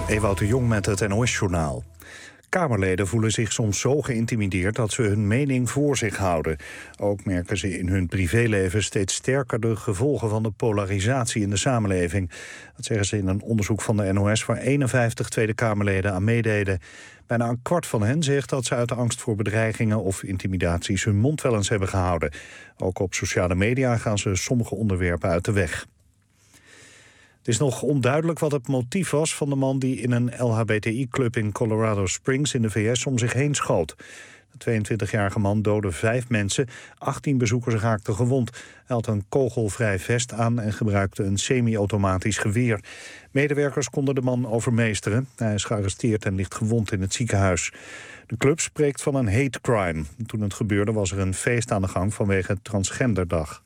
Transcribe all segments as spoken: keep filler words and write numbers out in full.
Ewout de Jong met het N O S-journaal. Kamerleden voelen zich soms zo geïntimideerd dat ze hun mening voor zich houden. Ook merken ze in hun privéleven steeds sterker de gevolgen van de polarisatie in de samenleving. Dat zeggen ze in een onderzoek van de N O S waar eenenvijftig Tweede Kamerleden aan meededen. Bijna een kwart van hen zegt dat ze uit angst voor bedreigingen of intimidaties hun mond wel eens hebben gehouden. Ook op sociale media gaan ze sommige onderwerpen uit de weg. Het is nog onduidelijk wat het motief was van de man die in een L H B T I-club in Colorado Springs in de V S om zich heen schoot. De tweeëntwintigjarige man doodde vijf mensen, achttien bezoekers raakten gewond. Hij had een kogelvrij vest aan en gebruikte een semi-automatisch geweer. Medewerkers konden de man overmeesteren. Hij is gearresteerd en ligt gewond in het ziekenhuis. De club spreekt van een hate crime. Toen het gebeurde was er een feest aan de gang vanwege Transgenderdag.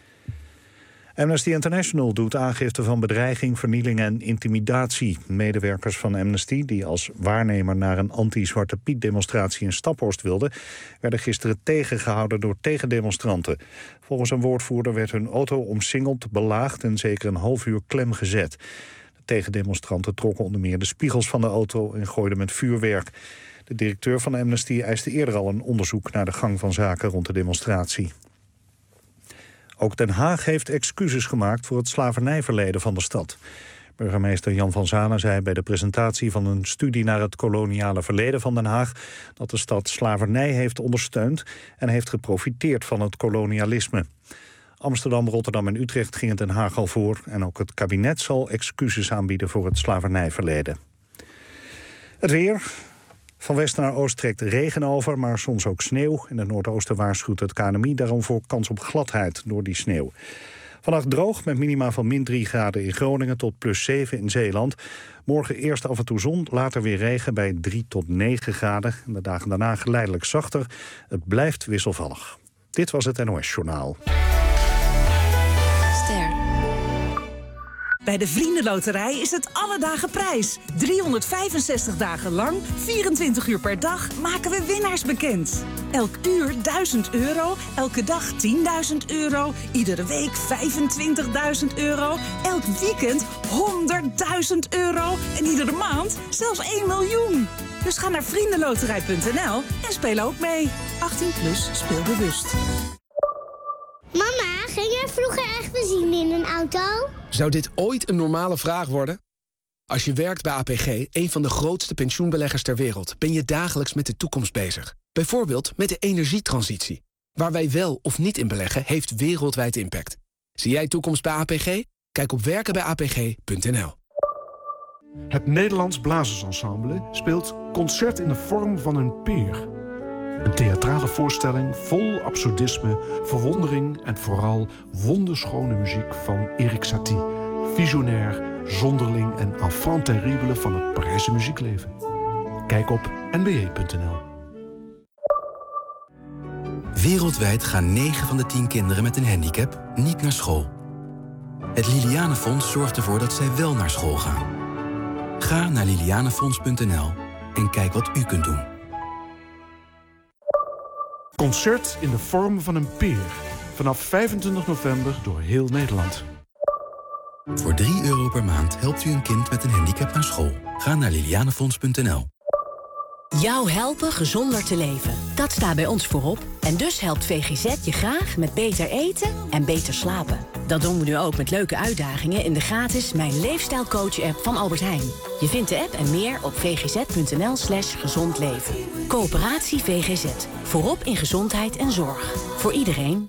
Amnesty International doet aangifte van bedreiging, vernieling en intimidatie. Medewerkers van Amnesty, die als waarnemer naar een anti-Zwarte Piet-demonstratie in Staphorst wilden, werden gisteren tegengehouden door tegendemonstranten. Volgens een woordvoerder werd hun auto omsingeld, belaagd en zeker een half uur klem gezet. De tegendemonstranten trokken onder meer de spiegels van de auto en gooiden met vuurwerk. De directeur van Amnesty eiste eerder al een onderzoek naar de gang van zaken rond de demonstratie. Ook Den Haag heeft excuses gemaakt voor het slavernijverleden van de stad. Burgemeester Jan van Zanen zei bij de presentatie van een studie naar het koloniale verleden van Den Haag dat de stad slavernij heeft ondersteund en heeft geprofiteerd van het kolonialisme. Amsterdam, Rotterdam en Utrecht gingen Den Haag al voor en ook het kabinet zal excuses aanbieden voor het slavernijverleden. Het weer. Van west naar oost trekt regen over, maar soms ook sneeuw. In het noordoosten waarschuwt het K N M I daarom voor kans op gladheid door die sneeuw. Vannacht droog met minima van min drie graden in Groningen tot plus zeven in Zeeland. Morgen eerst af en toe zon, later weer regen bij drie tot negen graden. En de dagen daarna geleidelijk zachter. Het blijft wisselvallig. Dit was het N O S-journaal. Bij de Vriendenloterij is het alle dagen prijs. driehonderdvijfenzestig dagen lang, vierentwintig uur per dag, maken we winnaars bekend. Elk uur duizend euro, elke dag tienduizend euro, iedere week vijfentwintigduizend euro, elk weekend honderdduizend euro en iedere maand zelfs één miljoen. Dus ga naar vriendenloterij punt n l en speel ook mee. achttien plus, speel bewust. Mama, ging jij vroeger echt benzine in een auto? Zou dit ooit een normale vraag worden? Als je werkt bij A P G, een van de grootste pensioenbeleggers ter wereld, ben je dagelijks met de toekomst bezig. Bijvoorbeeld met de energietransitie. Waar wij wel of niet in beleggen, heeft wereldwijd impact. Zie jij toekomst bij A P G? Kijk op werken bij a p g punt n l. Het Nederlands Blazersensemble speelt Concert in de vorm van een peer. Een theatrale voorstelling vol absurdisme, verwondering en vooral wonderschone muziek van Erik Satie. Visionair, zonderling en enfant terrible van het Parijse muziekleven. Kijk op n b a punt n l. Wereldwijd gaan negen van de tien kinderen met een handicap niet naar school. Het Lilianenfonds zorgt ervoor dat zij wel naar school gaan. Ga naar lilianenfonds punt n l en kijk wat u kunt doen. Concert in de vorm van een peer. Vanaf vijfentwintig november door heel Nederland. Voor drie euro per maand helpt u een kind met een handicap naar school. Ga naar lilianenfonds punt n l. Jou helpen gezonder te leven. Dat staat bij ons voorop. En dus helpt V G Z je graag met beter eten en beter slapen. Dat doen we nu ook met leuke uitdagingen in de gratis Mijn Leefstijlcoach-app van Albert Heijn. Je vindt de app en meer op v g z punt n l slash gezond leven. Coöperatie V G Z. Voorop in gezondheid en zorg. Voor iedereen.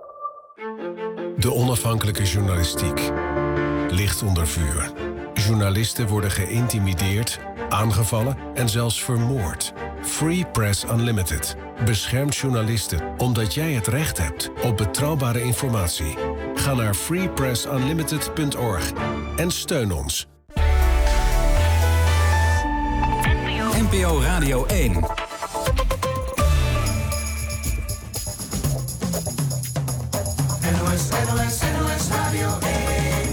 De onafhankelijke journalistiek ligt onder vuur. Journalisten worden geïntimideerd, aangevallen en zelfs vermoord. Free Press Unlimited beschermt journalisten omdat jij het recht hebt op betrouwbare informatie. Ga naar free press unlimited punt org en steun ons. N P O Radio één. N O S, N O S, N O S Radio één.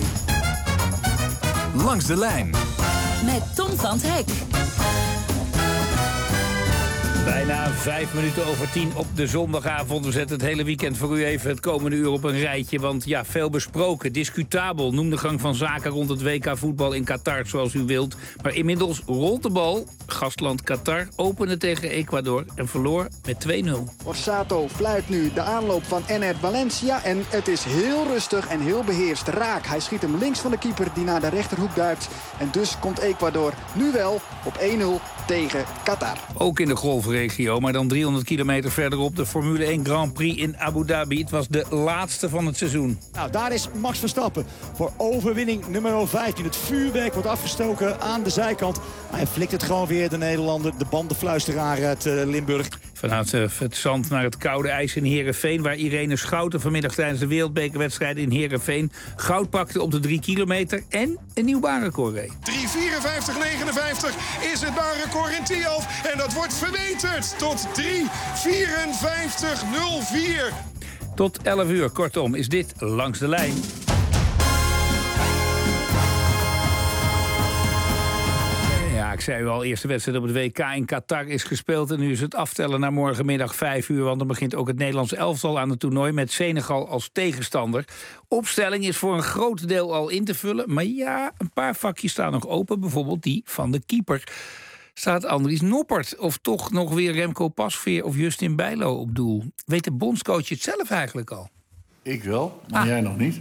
Langs de lijn. Met Tom van 't Hek. Bijna vijf minuten over tien op de zondagavond. We zetten het hele weekend voor u even het komende uur op een rijtje. Want ja, veel besproken, discutabel. Noem de gang van zaken rond het W K voetbal in Qatar zoals u wilt. Maar inmiddels rolt de bal. Gastland Qatar opende tegen Ecuador en verloor met twee nul. Orsato fluit nu de aanloop van Ener Valencia. En het is heel rustig en heel beheerst raak. Hij schiet hem links van de keeper die naar de rechterhoek duikt. En dus komt Ecuador nu wel op één nul tegen Qatar. Ook in de golfregio, maar dan driehonderd kilometer verderop... de Formule één Grand Prix in Abu Dhabi. Het was de laatste van het seizoen. Nou, daar is Max Verstappen voor overwinning nummer vijftien. Het vuurwerk wordt afgestoken aan de zijkant. Hij flikt het gewoon weer, de Nederlander, de bandenfluisteraar uit uh, Limburg. Vanuit uh, het zand naar het koude ijs in Heerenveen... waar Irene Schouten vanmiddag tijdens de wereldbekerwedstrijd in Heerenveen... goud pakte op de drie kilometer en een nieuw baanrecord reed. drie vierenvijftig negenenvijftig is het baanrecord in Tialf. En dat wordt verbeterd tot drie vierenvijftig nul vier. Tot elf uur, kortom, is dit Langs de Lijn. Ja, ik zei u al, eerste wedstrijd op het W K in Qatar is gespeeld... en nu is het aftellen naar morgenmiddag vijf uur... want dan begint ook het Nederlands elftal aan het toernooi... met Senegal als tegenstander. Opstelling is voor een groot deel al in te vullen... maar ja, een paar vakjes staan nog open, bijvoorbeeld die van de keeper. Staat Andries Noppert of toch nog weer Remco Pasveer of Justin Bijlo op doel? Weet de bondscoach het zelf eigenlijk al? Ik wel, maar ah. jij nog niet.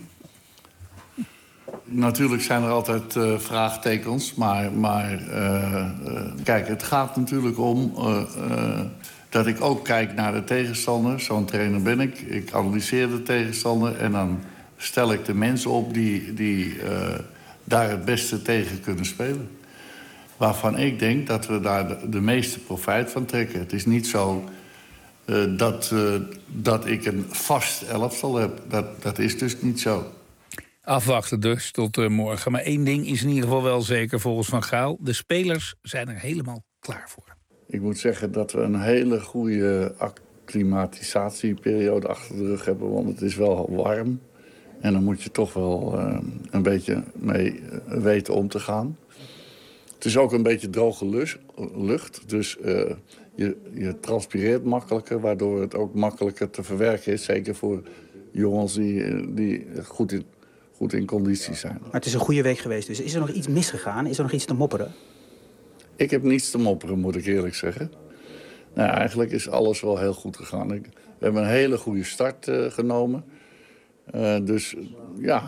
Natuurlijk zijn er altijd uh, vraagtekens, maar, maar uh, uh, kijk, het gaat natuurlijk om uh, uh, dat ik ook kijk naar de tegenstander. Zo'n trainer ben ik. Ik analyseer de tegenstander en dan stel ik de mensen op die, die uh, daar het beste tegen kunnen spelen. Waarvan ik denk dat we daar de, de meeste profijt van trekken. Het is niet zo uh, dat, uh, dat ik een vast elftal heb. Dat, dat is dus niet zo. Afwachten dus tot uh, morgen. Maar één ding is in ieder geval wel zeker volgens Van Gaal. De spelers zijn er helemaal klaar voor. Ik moet zeggen dat we een hele goede acclimatisatieperiode achter de rug hebben. Want het is wel warm. En dan moet je toch wel uh, een beetje mee uh, weten om te gaan. Het is ook een beetje droge lucht. Dus uh, je, je transpireert makkelijker. Waardoor het ook makkelijker te verwerken is. Zeker voor jongens die, die goed in... goed in conditie zijn. Maar het is een goede week geweest, dus is er nog iets misgegaan? Is er nog iets te mopperen? Ik heb niets te mopperen, moet ik eerlijk zeggen. Nou, eigenlijk is alles wel heel goed gegaan. Ik, we hebben een hele goede start uh, genomen. Uh, dus ja,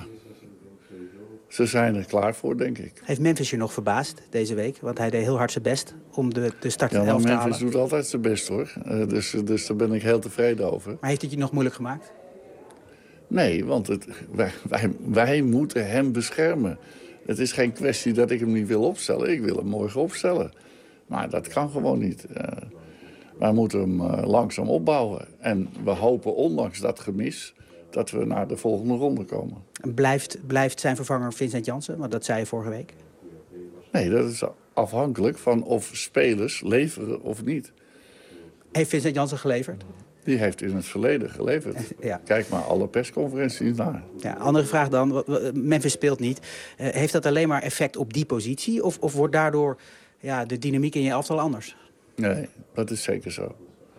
ze zijn er klaar voor, denk ik. Heeft Memphis je nog verbaasd deze week? Want hij deed heel hard zijn best om de, de start ja, elf te halen. Memphis doet altijd zijn best, hoor. Uh, dus, dus daar ben ik heel tevreden over. Maar heeft het je nog moeilijk gemaakt? Nee, want het, wij, wij, wij moeten hem beschermen. Het is geen kwestie dat ik hem niet wil opstellen. Ik wil hem morgen opstellen. Maar dat kan gewoon niet. Uh, wij moeten hem uh, langzaam opbouwen. En we hopen, ondanks dat gemis, dat we naar de volgende ronde komen. Blijft, blijft zijn vervanger Vincent Janssen? Want dat zei je vorige week. Nee, dat is afhankelijk van of spelers leveren of niet. Heeft Vincent Janssen geleverd? Die heeft in het verleden geleverd. Ja. Kijk maar alle persconferenties naar. Ja, andere vraag dan. Memphis speelt niet. Uh, heeft dat alleen maar effect op die positie? Of, of wordt daardoor ja, de dynamiek in je elftal anders? Nee, dat is zeker zo.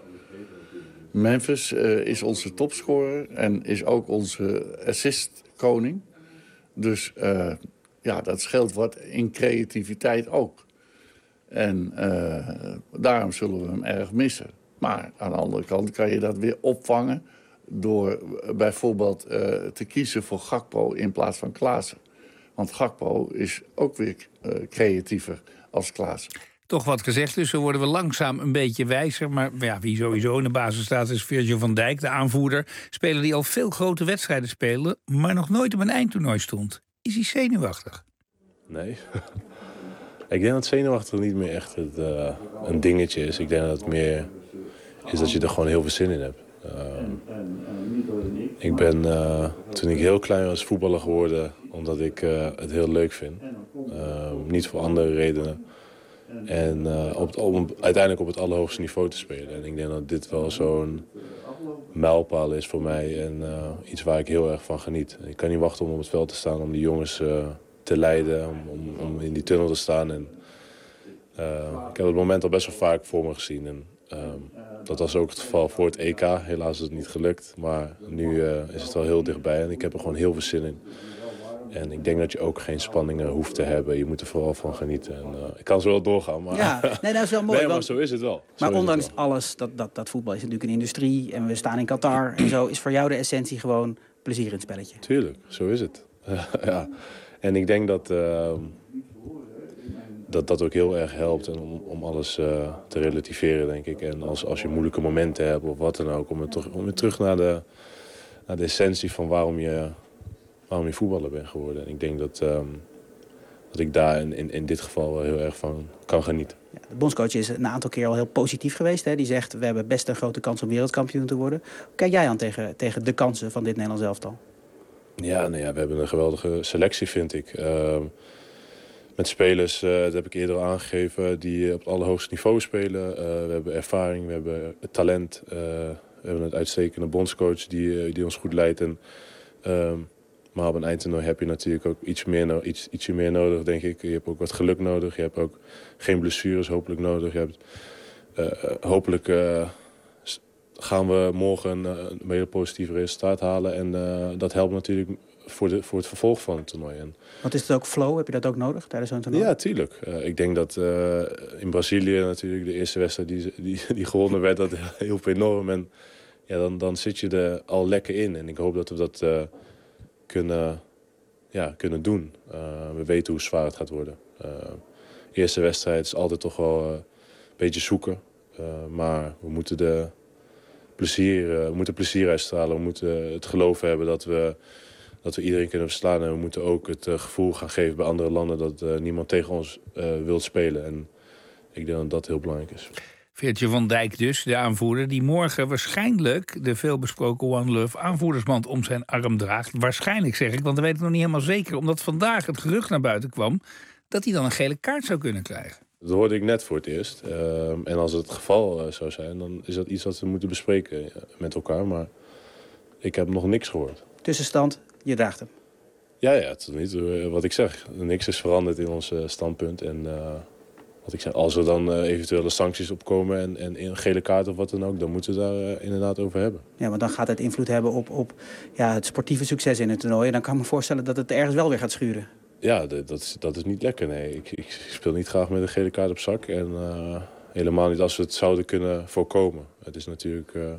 Memphis uh, is onze topscorer en is ook onze assistkoning. Dus uh, ja, dat scheelt wat in creativiteit ook. En uh, daarom zullen we hem erg missen. Maar aan de andere kant kan je dat weer opvangen door bijvoorbeeld uh, te kiezen voor Gakpo in plaats van Klaassen. Want Gakpo is ook weer uh, creatiever als Klaassen. Toch wat gezegd, dus zo worden we langzaam een beetje wijzer. Maar ja, wie sowieso in de basis staat is Virgil van Dijk, de aanvoerder. Speler die al veel grote wedstrijden speelde, maar nog nooit op een eindtoernooi stond. Is hij zenuwachtig? Nee. Ik denk dat zenuwachtig niet meer echt het, uh, een dingetje is. Ik denk dat het meer is dat je er gewoon heel veel zin in hebt. Uh, ik ben, uh, toen ik heel klein was, voetballer geworden omdat ik uh, het heel leuk vind. Uh, niet voor andere redenen. En uh, op het, om uiteindelijk op het allerhoogste niveau te spelen. En ik denk dat dit wel zo'n mijlpaal is voor mij en uh, iets waar ik heel erg van geniet. Ik kan niet wachten om op het veld te staan, om die jongens uh, te leiden, om, om, om in die tunnel te staan. En, uh, ik heb het moment al best wel vaak voor me gezien. En Um, dat was ook het geval voor het E K. Helaas is het niet gelukt. Maar nu uh, is het wel heel dichtbij en ik heb er gewoon heel veel zin in. En ik denk dat je ook geen spanningen hoeft te hebben. Je moet er vooral van genieten. En, uh, ik kan zo wel doorgaan, maar... Ja, nee, dat is wel mooi. Nee, maar want, zo is het wel. Maar zo ondanks wel. alles, dat, dat, dat voetbal is natuurlijk een industrie... en we staan in Qatar en zo, is voor jou de essentie gewoon plezier in het spelletje. Tuurlijk, zo is het. Ja. En ik denk dat, uh, dat dat ook heel erg helpt om, om alles uh, te relativeren, denk ik. En als, als je moeilijke momenten hebt of wat dan ook... om weer, toch, om weer terug naar de, naar de essentie van waarom je... waarom je voetballer ben geworden. En ik denk dat, um, dat ik daar in, in, in dit geval wel heel erg van kan genieten. Ja, de bondscoach is een aantal keer al heel positief geweest. Hè? Die zegt, we hebben best een grote kans om wereldkampioen te worden. Hoe kijk jij aan tegen, tegen de kansen van dit Nederlands elftal? Ja, nou ja, we hebben een geweldige selectie, vind ik. Uh, met spelers, uh, dat heb ik eerder al aangegeven, die op het allerhoogste niveau spelen. Uh, we hebben ervaring, we hebben talent. Uh, we hebben een uitstekende bondscoach die, die ons goed leidt. En, uh, Maar op een eindtoernooi heb je natuurlijk ook iets meer, no- iets, ietsje meer nodig, denk ik. Je hebt ook wat geluk nodig. Je hebt ook geen blessures hopelijk nodig. Je hebt, uh, hopelijk uh, gaan we morgen een, een hele positief resultaat halen. En uh, dat helpt natuurlijk voor, de, voor het vervolg van het toernooi. En, Wat is het ook flow? Heb je dat ook nodig tijdens zo'n toernooi? ja, tuurlijk. Uh, ik denk dat uh, in Brazilië natuurlijk de eerste wedstrijd die, die, die gewonnen werd, dat hielp enorm. En ja, dan, dan zit je er al lekker in. En ik hoop dat we dat... Uh, Kunnen, ja, kunnen doen. Uh, we weten hoe zwaar het gaat worden. Uh, eerste wedstrijd is altijd toch wel uh, een beetje zoeken. Uh, maar we moeten, de plezier, uh, we moeten plezier uitstralen. We moeten het geloof hebben dat we, dat we iedereen kunnen verslaan. En we moeten ook het uh, gevoel gaan geven bij andere landen... dat uh, niemand tegen ons uh, wil spelen. En ik denk dat dat heel belangrijk is. Veertje van Dijk dus, de aanvoerder, die morgen waarschijnlijk de veelbesproken One Love aanvoerdersband om zijn arm draagt. Waarschijnlijk zeg ik, want we weten het nog niet helemaal zeker. Omdat vandaag het gerucht naar buiten kwam dat hij dan een gele kaart zou kunnen krijgen. Dat hoorde ik net voor het eerst. Uh, en als het geval uh, zou zijn, dan is dat iets wat we moeten bespreken uh, met elkaar. Maar ik heb nog niks gehoord. Tussenstand, je draagt hem. Ja, ja, tot nu toe, wat ik zeg. Niks is veranderd in ons uh, standpunt. En uh, wat ik zeg, als er dan uh, eventuele sancties opkomen en, en een gele kaart of wat dan ook, dan moeten we daar uh, inderdaad over hebben. Ja, want dan gaat het invloed hebben op, op ja, het sportieve succes in het toernooi. En dan kan ik me voorstellen dat het ergens wel weer gaat schuren. Ja, dat, dat, is, dat is niet lekker, nee. Ik, ik speel niet graag met een gele kaart op zak. En uh, helemaal niet als we het zouden kunnen voorkomen. Het is natuurlijk... Uh,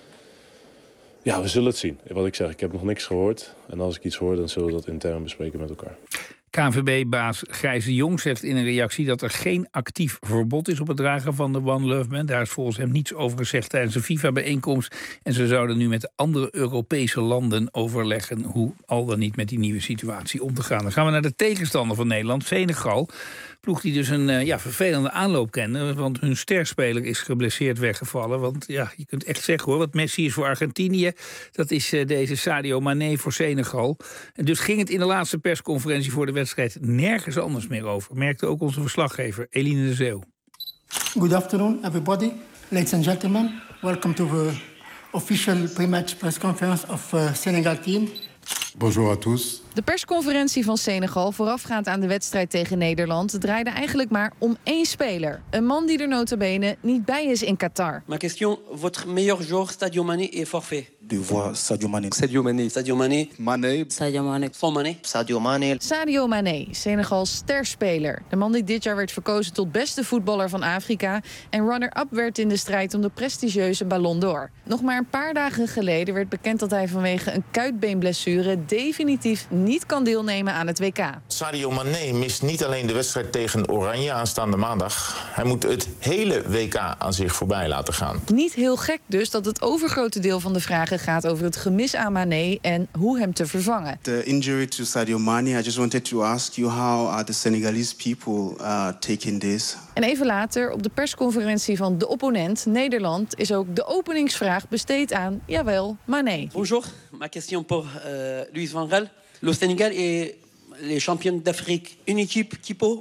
ja, we zullen het zien. Wat ik zeg, ik heb nog niks gehoord. En als ik iets hoor, dan zullen we dat intern bespreken met elkaar. K N V B-baas Gijs de Jong zegt in een reactie dat er geen actief verbod is op het dragen van de One Love Band. Daar is volgens hem niets over gezegd tijdens een FIFA-bijeenkomst. En ze zouden nu met de andere Europese landen overleggen hoe al dan niet met die nieuwe situatie om te gaan. Dan gaan we naar de tegenstander van Nederland, Senegal. Ploeg die dus een uh, ja, vervelende aanloop kende, want hun sterspeler is geblesseerd weggevallen. Want ja, je kunt echt zeggen hoor, wat Messi is voor Argentinië, dat is uh, deze Sadio Mané voor Senegal. En dus ging het in de laatste persconferentie voor de wedstrijd nergens anders meer over. Merkte ook onze verslaggever Eline de Zeeuw. Good afternoon everybody, ladies and gentlemen. Welcome to the official pre-match press conference of uh, Senegal team. Bonjour à tous. De persconferentie van Senegal voorafgaand aan de wedstrijd tegen Nederland draaide eigenlijk maar om één speler. Een man die er nota bene niet bij is in Qatar. Ma question, votre meilleur joueur Sadio Mané est forfait. De voir Sadio Mané. Sadio Mané. Sadio Mané. Mané. Sadio Mané. Son Mané. Sadio Mané. Sadio Mané, Senegals sterspeler. De man die dit jaar werd verkozen tot beste voetballer van Afrika en runner-up werd in de strijd om de prestigieuze Ballon d'Or. Nog maar een paar dagen geleden werd bekend dat hij vanwege een kuitbeenblessure definitief niet kan deelnemen aan het W K. Sadio Mané mist niet alleen de wedstrijd tegen Oranje aanstaande maandag. Hij moet het hele W K aan zich voorbij laten gaan. Niet heel gek dus dat het overgrote deel van de vragen gaat over het gemis aan Mané en hoe hem te vervangen. The injury to Sadio Mané, I just wanted to ask you how are the Senegalese people uh, taking this? En even later, op de persconferentie van de opponent, Nederland, is ook de openingsvraag besteed aan, jawel, Mané. Bonjour, ma question pour uh, Luis van Gaal. Le Sénégal est les champions d'Afrique. Une équipe qui peut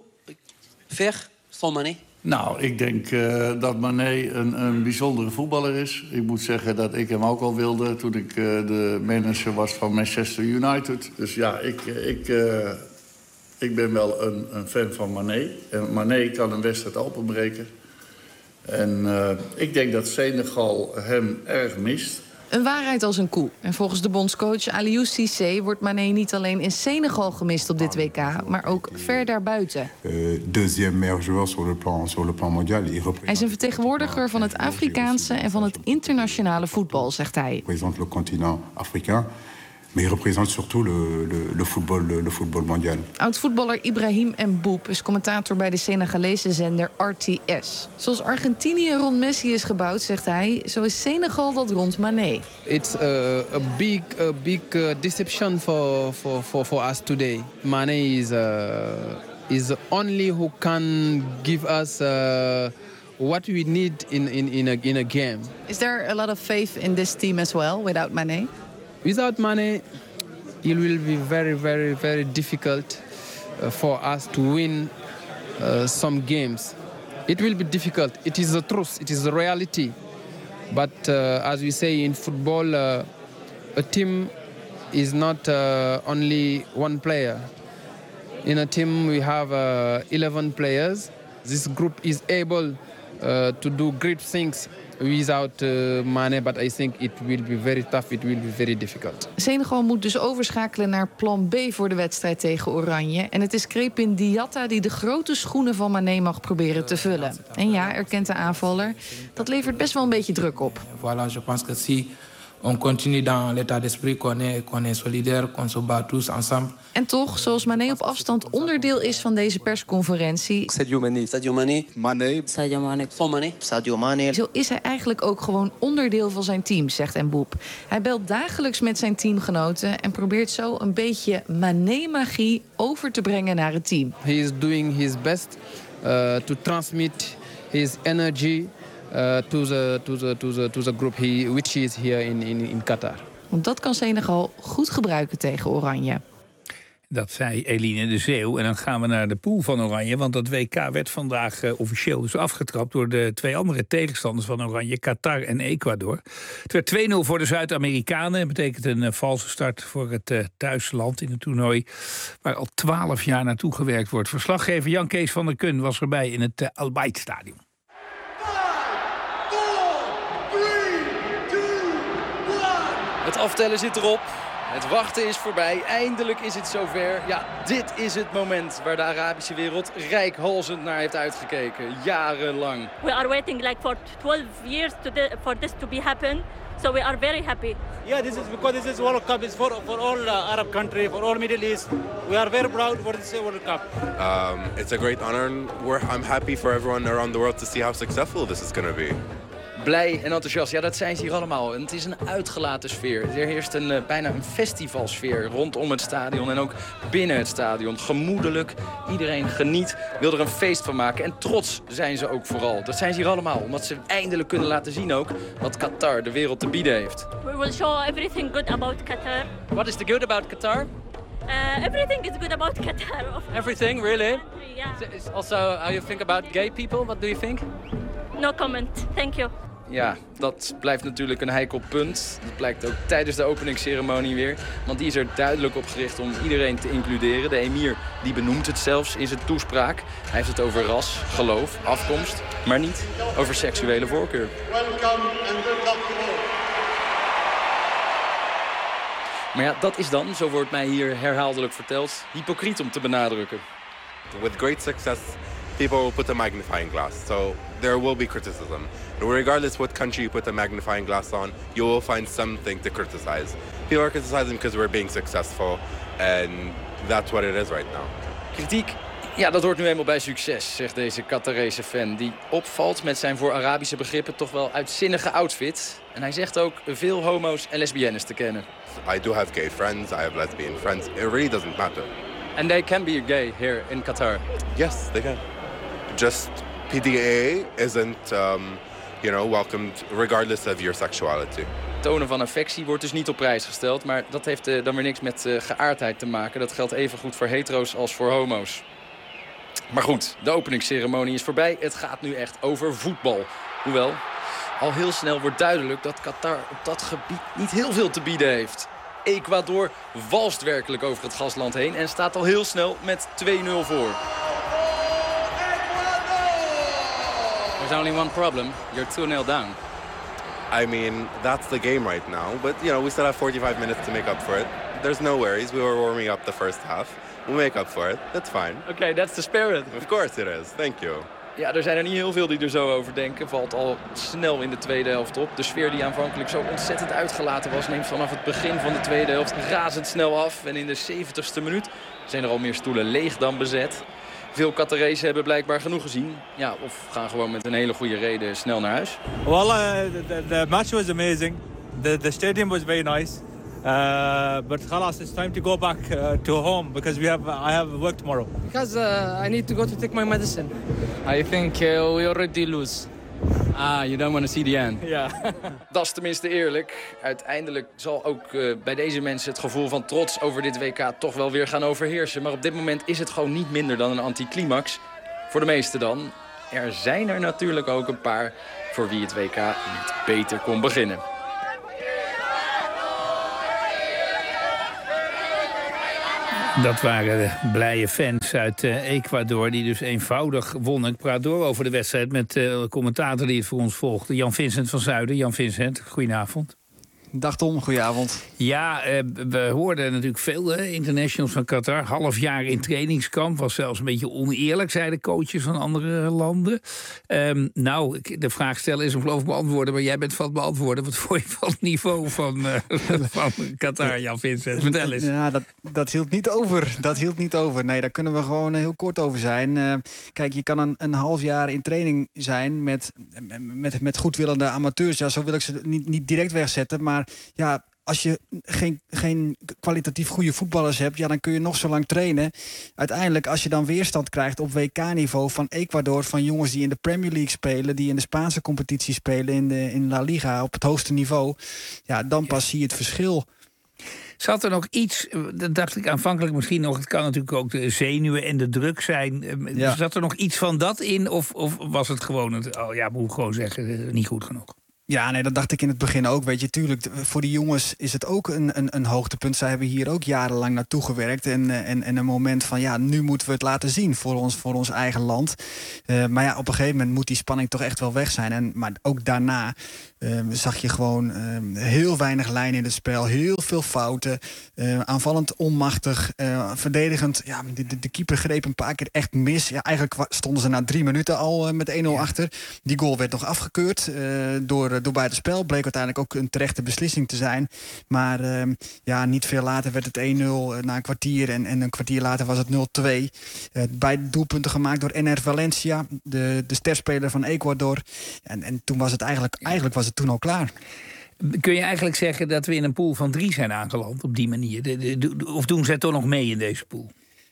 faire sans Mané. Nou, ik denk uh, dat Mané een, een bijzondere voetballer is. Ik moet zeggen dat ik hem ook al wilde toen ik uh, de manager was van Manchester United. Dus ja, ik, ik, uh, ik ben wel een, een fan van Mané. En Mané kan een wedstrijd openbreken. En uh, ik denk dat Senegal hem erg mist. Een waarheid als een koe. En volgens de bondscoach Aliou Cissé wordt Mané niet alleen in Senegal gemist op dit W K, maar ook ver daarbuiten. Deuxième meilleur joueur sur le plan, sur le plan mondial. Hij is een vertegenwoordiger van het Afrikaanse en van het internationale voetbal, zegt hij. Hij représente le continent africain. Maar hij représente surtout le, le, le, football, le, le football mondial. Oud-voetballer Ibrahim Mboub is commentator bij de Senegalese zender R T S. Zoals Argentinië rond Messi is gebouwd, zegt hij, zo is Senegal dat rond Mané. It's a, a big, a big uh, deception for, for, for, for us today. Mané is, uh, is the only who can give us uh, what we need in, in, in, a, in a game. Is there a lot of faith in this team as well, without Mané? Without Mané, it will be very, very, very difficult uh, for us to win uh, some games. It will be difficult. It is the truth. It is the reality. But uh, as we say in football, uh, a team is not uh, only one player. In a team, we have uh, eleven players. This group is able uh, to do great things without uh, Mané, but I think it will be very tough. It will be very difficult. Senegal moet dus overschakelen naar plan B voor de wedstrijd tegen Oranje. En het is Crépin Diatta die de grote schoenen van Mané mag proberen te vullen. En ja, erkent de aanvaller, dat levert best wel een beetje druk op. Voilà, je pense que si on continue dans l'état d'esprit qu'on est, qu'on est solidaire, qu'on se bat tous ensemble. En toch, zoals Mané op afstand onderdeel is van deze persconferentie, Sadio Mané. Sadio Mané. Mané. Sadio Mané. Van Mané. Sadio Mané. zo is hij eigenlijk ook gewoon onderdeel van zijn team, zegt Mboub. Hij belt dagelijks met zijn teamgenoten en probeert zo een beetje Mané-magie over te brengen naar het team. He is doing his best uh, to transmit his energy uh, to the to the to the to the group he, which is here in in in Qatar. Want dat kan Senegal goed gebruiken tegen Oranje. Dat zei Eline de Zeeuw. En dan gaan we naar de pool van Oranje. Want dat W K werd vandaag uh, officieel dus afgetrapt door de twee andere tegenstanders van Oranje, Qatar en Ecuador. Het werd twee nul voor de Zuid-Amerikanen. Dat betekent een uh, valse start voor het uh, thuisland in het toernooi, waar al twaalf jaar naartoe gewerkt wordt. Verslaggever Jan Kees van der Kun was erbij in het uh, Al Bayt Stadion. Het aftellen zit erop. Het wachten is voorbij. Eindelijk is het zover. Ja, dit is het moment waar de Arabische wereld reikhalzend naar heeft uitgekeken. Jarenlang. We are waiting like for twelve years to the, for this to be happen. So we are very happy. Yeah, this is because this is World Cup. It's for for all uh, Arab country, for all Middle East. We are very proud for this World Cup. Um, it's a great honor, and we're, I'm happy for everyone around the world to see how successful this is going to be. Blij en enthousiast, ja, dat zijn ze hier allemaal. En het is een uitgelaten sfeer. Er heerst een, uh, bijna een festivalsfeer rondom het stadion en ook binnen het stadion. Gemoedelijk, iedereen geniet, wil er een feest van maken. En trots zijn ze ook vooral. Dat zijn ze hier allemaal, omdat ze eindelijk kunnen laten zien ook wat Qatar de wereld te bieden heeft. We will show everything good about Qatar. What is the good about Qatar? Uh, everything is good about Qatar. Everything, really? Yeah. Also, how you think about gay people? What do you think? No comment, thank you. Ja, dat blijft natuurlijk een heikel punt. Dat blijkt ook tijdens de openingsceremonie weer. Want die is er duidelijk op gericht om iedereen te includeren. De emir die benoemt het zelfs in zijn toespraak. Hij heeft het over ras, geloof, afkomst, maar niet over seksuele voorkeur. Welcome and good luck to all. Maar ja, dat is dan, zo wordt mij hier herhaaldelijk verteld, hypocriet om te benadrukken. With great success, people will put a magnifying glass. So there will be criticism. Regardless what country you put a magnifying glass on, you will find something to criticize. People are criticizing because we're being successful, and that's what it is right now. Kritiek, ja, dat hoort nu eenmaal bij succes, zegt deze Qatarese fan, die opvalt met zijn voor Arabische begrippen toch wel uitzinnige outfit. En hij zegt ook veel homo's en lesbiennes te kennen. I do have gay friends, I have lesbian friends. It really doesn't matter. And they can be gay here in Qatar? Yes, they can. Just P D A isn't, um, you know, welcomed regardless of your sexuality. Tonen van affectie wordt dus niet op prijs gesteld, maar dat heeft uh, dan weer niks met uh, geaardheid te maken. Dat geldt even goed voor hetero's als voor homo's. Maar goed, de openingsceremonie is voorbij. Het gaat nu echt over voetbal. Hoewel, al heel snel wordt duidelijk dat Qatar op dat gebied niet heel veel te bieden heeft. Ecuador walst werkelijk over het gastland heen en staat al heel snel met twee nul voor. There's only one problem. You're two nil down. I mean, that's the game right now. But, you know, we still have forty-five minutes to make up for it. There's no worries. We were warming up the first half. We'll make up for it. That's fine. Okay, that's the spirit. Of course it is. Thank you. Ja, er zijn er niet heel veel die er zo over denken. Valt al snel in de tweede helft op. De sfeer die aanvankelijk zo ontzettend uitgelaten was... neemt vanaf het begin van de tweede helft razendsnel af. En in de zeventigste minuut zijn er al meer stoelen leeg dan bezet. Veel Qatarezen hebben blijkbaar genoeg gezien. Ja, of gaan gewoon met een hele goede reden snel naar huis. Well, uh, the, the match was amazing. The, the stadium was very nice. Uh, but khalas, it's time to go back uh, to home because we have I have work tomorrow. Because uh, I need to go to take my medicine. I think uh, we already lose. Ah, you don't want to see the end. Ja. Dat is tenminste eerlijk. Uiteindelijk zal ook uh, bij deze mensen het gevoel van trots over dit W K toch wel weer gaan overheersen. Maar op dit moment is het gewoon niet minder dan een anticlimax. Voor de meesten dan. Er zijn er natuurlijk ook een paar voor wie het W K niet beter kon beginnen. Dat waren de blije fans uit uh, Ecuador die dus eenvoudig wonnen. Ik praat door over de wedstrijd met uh, de commentator die het voor ons volgde. Jan-Vincent van Zuiden. Jan-Vincent, goedenavond. Dag Tom, goedenavond. Ja, uh, we hoorden natuurlijk veel uh, internationals van Qatar. Half jaar in trainingskamp. Was zelfs een beetje oneerlijk, zeiden coaches van andere landen. Um, nou, de vraag stellen is ongelooflijk beantwoorden. Maar jij bent van het beantwoorden. Wat vond je van het niveau van, uh, van Qatar, Jan-Vincent? Vertel eens. Ja, dat, dat hield niet over. Dat hield niet over. Nee, daar kunnen we gewoon heel kort over zijn. Uh, kijk, je kan een, een half jaar in training zijn met, met, met goedwillende amateurs. Ja, zo wil ik ze niet, niet direct wegzetten. Maar ja, als je geen, geen kwalitatief goede voetballers hebt, ja, dan kun je nog zo lang trainen. Uiteindelijk, als je dan weerstand krijgt op W K-niveau van Ecuador, van jongens die in de Premier League spelen, die in de Spaanse competitie spelen, in, de, in La Liga, op het hoogste niveau, ja, dan pas zie je het verschil. Zat er nog iets, dat dacht ik aanvankelijk misschien nog, het kan natuurlijk ook de zenuwen en de druk zijn. Ja. Zat er nog iets van dat in, of, of was het gewoon, het, oh ja, moet ik gewoon zeggen, niet goed genoeg? Ja, nee, dat dacht ik in het begin ook. Weet je, tuurlijk, voor die jongens is het ook een, een, een hoogtepunt. Zij hebben hier ook jarenlang naartoe gewerkt. En, en, en een moment van, ja, nu moeten we het laten zien voor ons, voor ons eigen land. Uh, maar ja, op een gegeven moment moet die spanning toch echt wel weg zijn. En, maar ook daarna uh, zag je gewoon uh, heel weinig lijn in het spel. Heel veel fouten. Uh, aanvallend onmachtig. Uh, verdedigend, ja, de, de, de keeper greep een paar keer echt mis. Ja, eigenlijk stonden ze na drie minuten al uh, met één nul ja. achter. Die goal werd nog afgekeurd uh, door... door buitenspel. Bleek uiteindelijk ook een terechte beslissing te zijn. Maar uh, ja, niet veel later werd het één nul na een kwartier. En, en een kwartier later was het nul twee. Uh, beide doelpunten gemaakt door Ener Valencia, de, de sterspeler van Ecuador. En, en toen was het eigenlijk, eigenlijk was het toen al klaar. Kun je eigenlijk zeggen dat we in een pool van drie zijn aangeland op die manier? De, de, de, of doen zij toch nog mee in deze pool?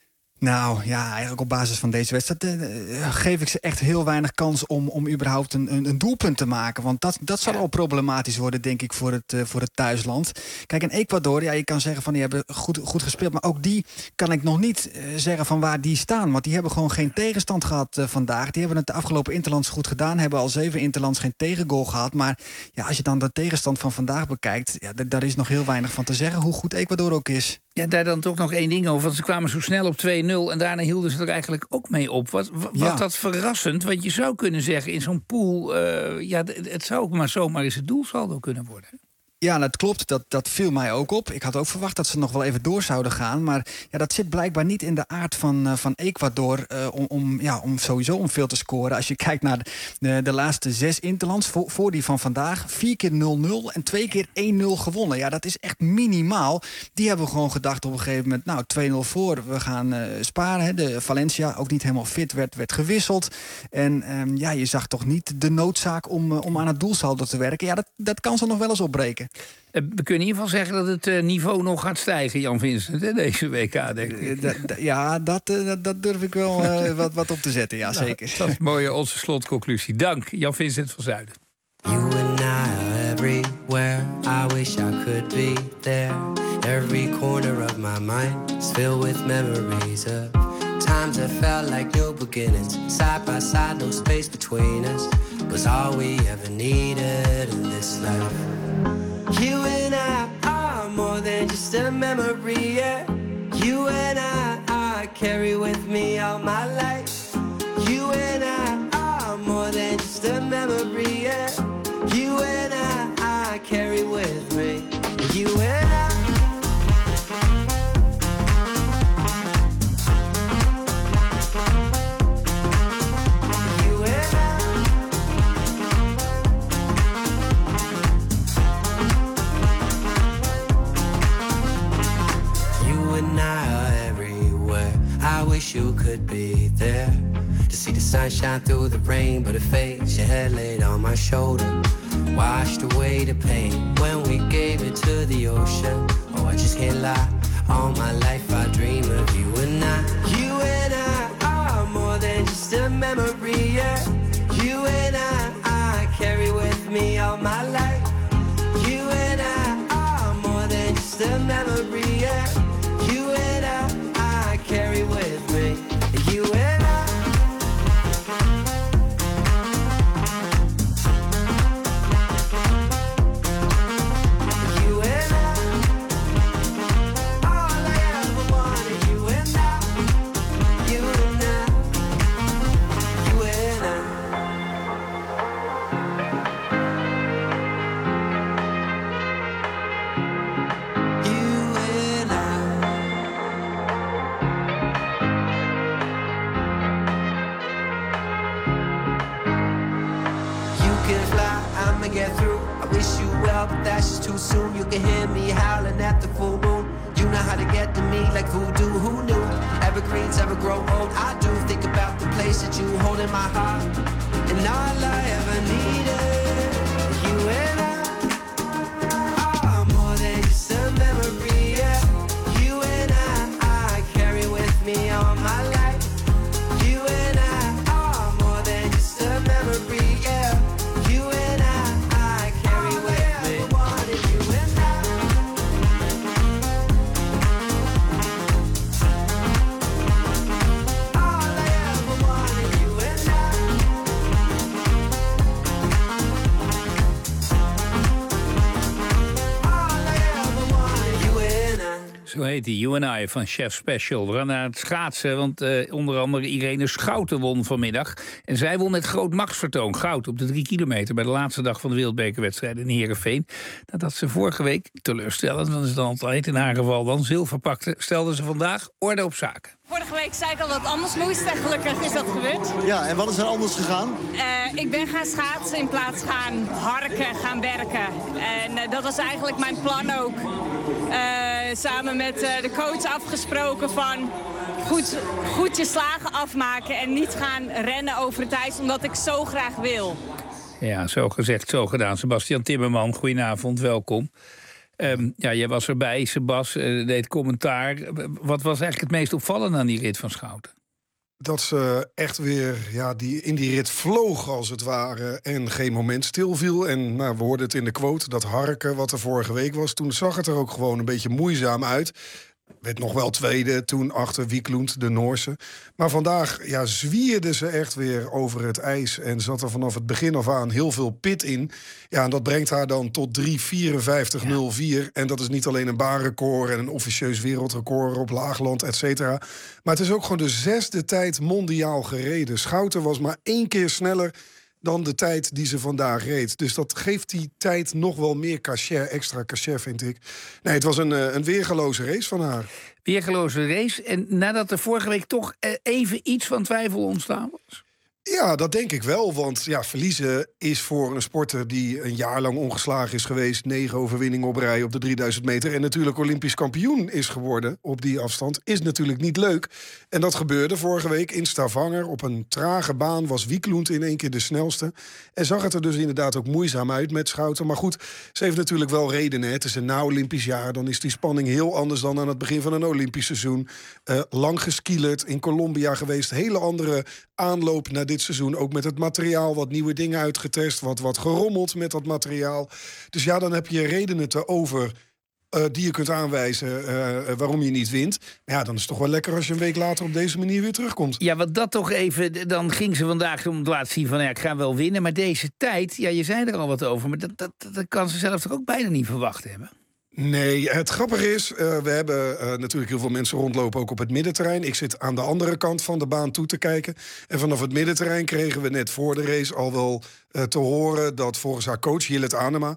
Nou ja, eigenlijk op basis van deze wedstrijd uh, geef ik ze echt heel weinig kans om, om überhaupt een, een, een doelpunt te maken. Want dat, dat zal ja. al problematisch worden, denk ik, voor het, uh, voor het thuisland. Kijk, in Ecuador, ja, je kan zeggen van die hebben goed, goed gespeeld. Maar ook die kan ik nog niet uh, zeggen van waar die staan. Want die hebben gewoon geen tegenstand gehad uh, vandaag. Die hebben het de afgelopen interlands goed gedaan. Hebben al zeven interlands geen tegengoal gehad. Maar ja, als je dan de tegenstand van vandaag bekijkt, ja, d- daar is nog heel weinig van te zeggen hoe goed Ecuador ook is. Ja, daar dan toch nog één ding over. Want ze kwamen zo snel op twee nul en daarna hielden ze er eigenlijk ook mee op. Wat, wat ja. dat verrassend? Want je zou kunnen zeggen, in zo'n pool, Uh, ja, het zou ook maar zomaar eens het doelsaldo kunnen worden. Ja, dat klopt. Dat, dat viel mij ook op. Ik had ook verwacht dat ze nog wel even door zouden gaan. Maar ja, dat zit blijkbaar niet in de aard van, uh, van Ecuador uh, om, om, ja, om sowieso om veel te scoren. Als je kijkt naar de, de, de laatste zes interlands voor, voor die van vandaag. Vier keer nul nul en twee keer één nul gewonnen. Ja, dat is echt minimaal. Die hebben gewoon gedacht op een gegeven moment, nou, twee nul voor. We gaan uh, sparen. Hè. De Valencia, ook niet helemaal fit, werd, werd gewisseld. En um, ja, je zag toch niet de noodzaak om, uh, om aan het doelsaldo te werken. Ja, dat, dat kan ze nog wel eens opbreken. We kunnen in ieder geval zeggen dat het niveau nog gaat stijgen, Jan-Vincent, deze W K, denk ik. Da, da, ja, dat, dat, dat durf ik wel uh, wat, wat op te zetten, ja, nou, zeker. Dat is mooie onze slotconclusie. Dank, Jan-Vincent van Zuiden. You and I are everywhere. I wish I could be there. Every corner of my mind is filled with memories of times that felt like new beginnings. Side by side, no space between us was all we ever needed in this life. You and I are more than just a memory, yeah. You and I, I carry with me all my life. You and I are more than just a could be there. To see the sun shine through the rain, but it fades. Your head laid on my shoulder, washed away the pain when we gave it to the ocean. Oh, I just can't lie. All my life I dream of you and I. You and I are more than just a memory, yeah. You and I, I carry with me all my life. You and I are more than just a memory, yeah. You and I, I carry with me. You and I. Get through. I wish you well, but that's just too soon. You can hear me howling at the full moon. You know how to get to me like voodoo. Who knew? Evergreens ever grow old. I do think about the place that you hold in my heart, and all I ever needed. You and I are more than just a memory. Yeah. You and I, I carry with me all my life. You and I are more than just a memory. Yeah. Zo heet die, You and I van Chef Special. We gaan naar het schaatsen, want uh, onder andere Irene Schouten won vanmiddag. En zij won met groot machtsvertoon goud op de drie kilometer... bij de laatste dag van de wereldbekerwedstrijd in Heerenveen. Nadat ze vorige week, teleurstellend, dat is dan altijd in haar geval dan, zilver pakte... stelde ze vandaag orde op zaken. Vorige week zei ik al dat het anders moest en gelukkig is dat gebeurd. Ja, en wat is er anders gegaan? Uh, ik ben gaan schaatsen in plaats gaan harken, gaan werken. En uh, dat was eigenlijk mijn plan ook. Uh, samen met uh, de coach afgesproken van goed, goed je slagen afmaken en niet gaan rennen over het ijs, omdat ik zo graag wil. Ja, zo gezegd, zo gedaan. Sebastian Timmerman, goedenavond, welkom. Um, ja, jij was erbij, Sebas, uh, deed commentaar. Wat was eigenlijk het meest opvallende aan die rit van Schouten? Dat ze echt weer ja, die, in die rit vloog, als het ware, en geen moment stilviel. En nou, we hoorden het in de quote, dat harken wat er vorige week was. Toen zag het er ook gewoon een beetje moeizaam uit. Werd nog wel tweede, toen achter Wiklund, de Noorse. Maar vandaag ja, zwierde ze echt weer over het ijs... en zat er vanaf het begin af aan heel veel pit in. Ja, en dat brengt haar dan tot drie vierenvijftig nul vier. Ja. En dat is niet alleen een baanrecord en een officieus wereldrecord op laagland, et cetera. Maar het is ook gewoon de zesde tijd mondiaal gereden. Schouten was maar één keer sneller dan de tijd die ze vandaag reed. Dus dat geeft die tijd nog wel meer cachet, extra cachet, vind ik. Nee, het was een, een weergeloze race van haar. Weergeloze race. En nadat er vorige week toch even iets van twijfel ontstaan was? Ja, dat denk ik wel. Want ja, verliezen is voor een sporter die een jaar lang ongeslagen is geweest... negen overwinningen op rij op de drieduizend meter... en natuurlijk Olympisch kampioen is geworden op die afstand... is natuurlijk niet leuk. En dat gebeurde vorige week in Stavanger. Op een trage baan was Wiklund in één keer de snelste. En zag het er dus inderdaad ook moeizaam uit met Schouten. Maar goed, ze heeft natuurlijk wel redenen. Het is een na-Olympisch jaar. Dan is die spanning heel anders dan aan het begin van een Olympisch seizoen. Uh, lang geskielerd, in Colombia geweest. Hele andere aanloop naar dit seizoen. Ook met het materiaal, wat nieuwe dingen uitgetest, wat, wat gerommeld met dat materiaal. Dus ja, dan heb je redenen te over uh, die je kunt aanwijzen uh, waarom je niet wint. Maar ja, dan is het toch wel lekker als je een week later op deze manier weer terugkomt. Ja, wat dat toch even, dan ging ze vandaag om te laten zien van ja, ik ga wel winnen. Maar deze tijd, ja, je zei er al wat over, maar dat, dat, dat kan ze zelf toch ook bijna niet verwacht hebben? Nee, het grappige is, uh, we hebben uh, natuurlijk heel veel mensen rondlopen ook op het middenterrein. Ik zit aan de andere kant van de baan toe te kijken. En vanaf het middenterrein kregen we net voor de race al wel uh, te horen dat volgens haar coach Jillet Anema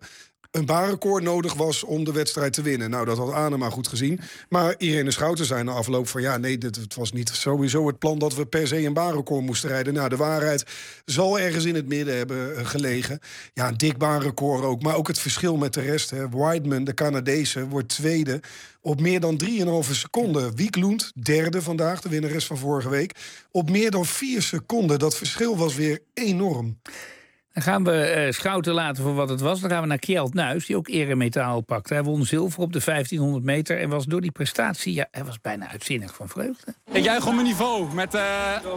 een baanrecord nodig was om de wedstrijd te winnen. Nou, dat had Anema goed gezien. Maar Irene Schouten zei na afloop van... ja, nee, dit, het was niet sowieso het plan dat we per se een baanrecord moesten rijden. Nou, de waarheid zal ergens in het midden hebben gelegen. Ja, een dik baanrecord ook. Maar ook het verschil met de rest. Hè. Weidman, de Canadese, wordt tweede op meer dan drieënhalve seconden. Wieklund, derde vandaag, de winnares van vorige week. Op meer dan vier seconden. Dat verschil was weer enorm. Dan gaan we uh, Schouten laten voor wat het was. Dan gaan we naar Kjeld Nuis, die ook eremetaal pakte. Hij won zilver op de vijftienhonderd meter en was door die prestatie... ja, hij was bijna uitzinnig van vreugde. Ik juich om mijn niveau. Met uh,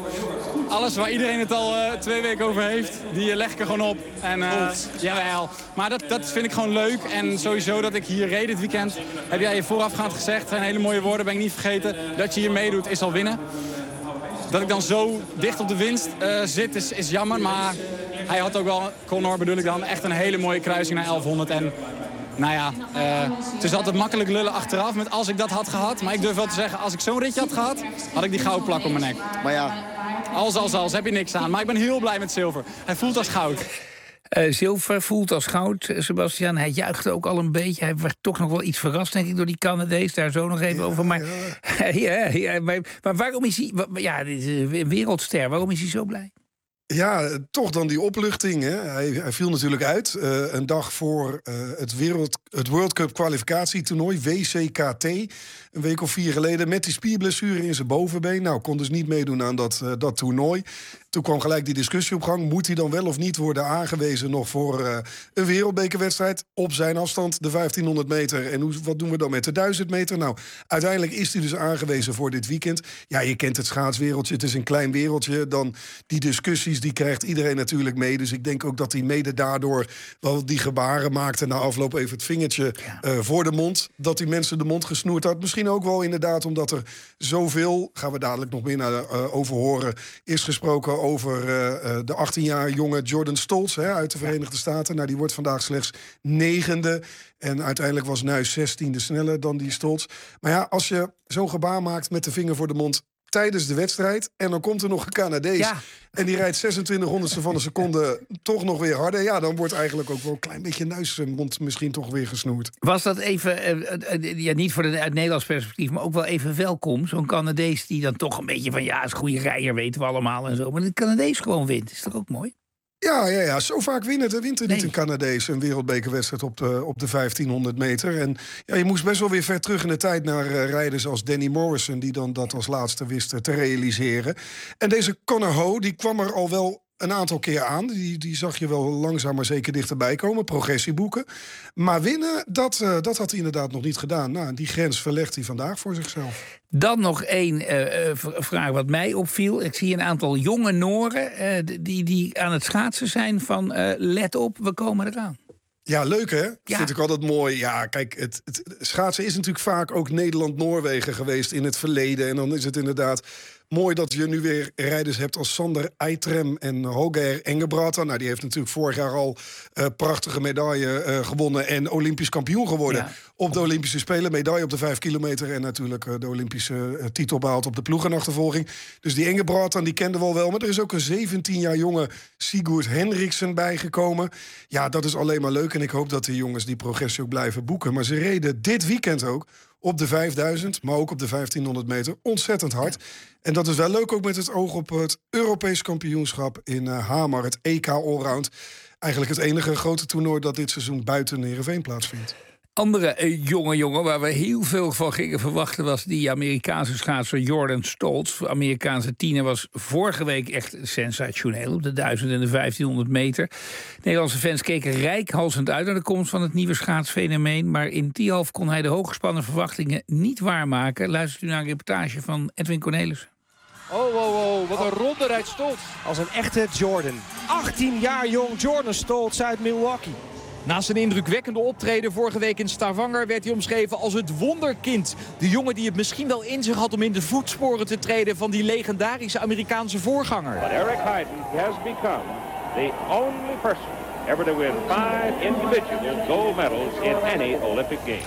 alles waar iedereen het al uh, twee weken over heeft. Die leg ik er gewoon op. En, uh, jawel. Maar dat, dat vind ik gewoon leuk. En sowieso dat ik hier reed dit weekend. Heb jij je voorafgaand gezegd. zijn hele mooie woorden, ben ik niet vergeten. Dat je hier meedoet is al winnen. Dat ik dan zo dicht op de winst uh, zit is, is jammer. Maar hij had ook wel, Connor bedoel ik dan, echt een hele mooie kruising naar elfhonderd. En nou ja, uh, het is altijd makkelijk lullen achteraf met als ik dat had gehad. Maar ik durf wel te zeggen, als ik zo'n ritje had gehad, had ik die gouden plak om mijn nek. Maar ja, als, als, als, heb je niks aan. Maar ik ben heel blij met zilver. Hij voelt als goud. Uh, zilver voelt als goud, Sebastian. Hij juichte ook al een beetje. Hij werd toch nog wel iets verrast, denk ik, door die Canadees. Daar zo nog even ja, over. Maar, ja. ja, ja, maar, maar waarom is hij... Ja, dit is een wereldster. Waarom is hij zo blij? Ja, toch dan die opluchting. Hè. Hij, hij viel natuurlijk uit. Uh, een dag voor uh, het, wereld, het World Cup kwalificatietoernooi, W C K T. Een week of vier geleden met die spierblessure in zijn bovenbeen. Nou, kon dus niet meedoen aan dat, uh, dat toernooi. Toen kwam gelijk die discussie op gang. Moet hij dan wel of niet worden aangewezen nog voor uh, een wereldbekerwedstrijd op zijn afstand, de vijftienhonderd meter. En hoe, wat doen we dan met de duizend meter? Nou, uiteindelijk is hij dus aangewezen voor dit weekend. Ja, je kent het schaatswereldje. Het is een klein wereldje. Dan die discussies, die krijgt iedereen natuurlijk mee. Dus ik denk ook dat hij mede daardoor wel die gebaren maakte. Na afloop even het vingertje uh, voor de mond. Dat die mensen de mond gesnoerd had. Misschien ook wel inderdaad omdat er zoveel, gaan we dadelijk nog meer naar, uh, over horen, is gesproken over uh, de achttien jaar jonge Jordan Stolz hè, uit de Verenigde Staten. Nou, die wordt vandaag slechts negende. En uiteindelijk was Nuis zestiende sneller dan die Stolz. Maar ja, als je zo'n gebaar maakt met de vinger voor de mond tijdens de wedstrijd en dan komt er nog een Canadees ja. en die rijdt zesentwintig honderdste van een seconde toch nog weer harder. Ja, dan wordt eigenlijk ook wel een klein beetje Nuis zijn mond misschien toch weer gesnoerd. Was dat even, uh, uh, ja, niet voor de, uit Nederlands perspectief, maar ook wel even welkom? Zo'n Canadees die dan toch een beetje van, ja, is een goede rijder, weten we allemaal en zo. Maar de Canadees gewoon wint, is toch ook mooi? Ja, ja, ja, zo vaak winnen. Er wint er niet nee. een Canadees een wereldbekerwedstrijd op de, op de vijftienhonderd meter. En ja, je moest best wel weer ver terug in de tijd naar uh, rijders als Danny Morrison, die dan dat als laatste wist uh, te realiseren. En deze Connor Ho, die kwam er al wel een aantal keer aan. Die, die zag je wel langzaam maar zeker dichterbij komen. Progressie boeken. Maar winnen, dat, uh, dat had hij inderdaad nog niet gedaan. Nou, die grens verlegt hij vandaag voor zichzelf. Dan nog één uh, vraag wat mij opviel. Ik zie een aantal jonge Noren uh, die, die aan het schaatsen zijn van uh, let op, we komen eraan. Ja, leuk hè? Ja. Vind ik altijd mooi. Ja, kijk, het, het schaatsen is natuurlijk vaak ook Nederland-Noorwegen geweest in het verleden. En dan is het inderdaad mooi dat je nu weer rijders hebt als Sander Eitrem en Holger Engebrata. Nou, die heeft natuurlijk vorig jaar al uh, prachtige medaille uh, gewonnen en Olympisch kampioen geworden. Ja. Op de Olympische Spelen, medaille op de vijf kilometer en natuurlijk uh, de Olympische uh, titel behaald op de ploegenachtervolging. Dus die Engebrata, die kenden we al wel. Maar er is ook een zeventien jaar jonge Sigurd Henriksen bijgekomen. Ja, dat is alleen maar leuk en ik hoop dat die jongens die progressie ook blijven boeken. Maar ze reden dit weekend ook op de vijfduizend, maar ook op de vijftienhonderd meter ontzettend hard. En dat is wel leuk ook met het oog op het Europees kampioenschap in uh, Hamar, het E K Allround. Eigenlijk het enige grote toernooi dat dit seizoen buiten Heerenveen plaatsvindt. Andere uh, jonge jongen waar we heel veel van gingen verwachten was die Amerikaanse schaatser Jordan Stolz. Amerikaanse tiener was vorige week echt sensationeel op de duizend en de vijftienhonderd meter. Nederlandse fans keken reikhalzend uit naar de komst van het nieuwe schaatsfenomeen. Maar in Tialf kon hij de hooggespannen verwachtingen niet waarmaken. Luistert u naar een reportage van Edwin Cornelissen. Oh, oh, oh, wat een ronde rijdt Stolz. Als een echte Jordan. achttien jaar jong Jordan Stolz uit Milwaukee. Na zijn indrukwekkende optreden vorige week in Stavanger werd hij omschreven als het wonderkind. De jongen die het misschien wel in zich had om in de voetsporen te treden van die legendarische Amerikaanse voorganger. But Eric Heiden has become the only person ever to win five individual gold medals in any Olympic Games.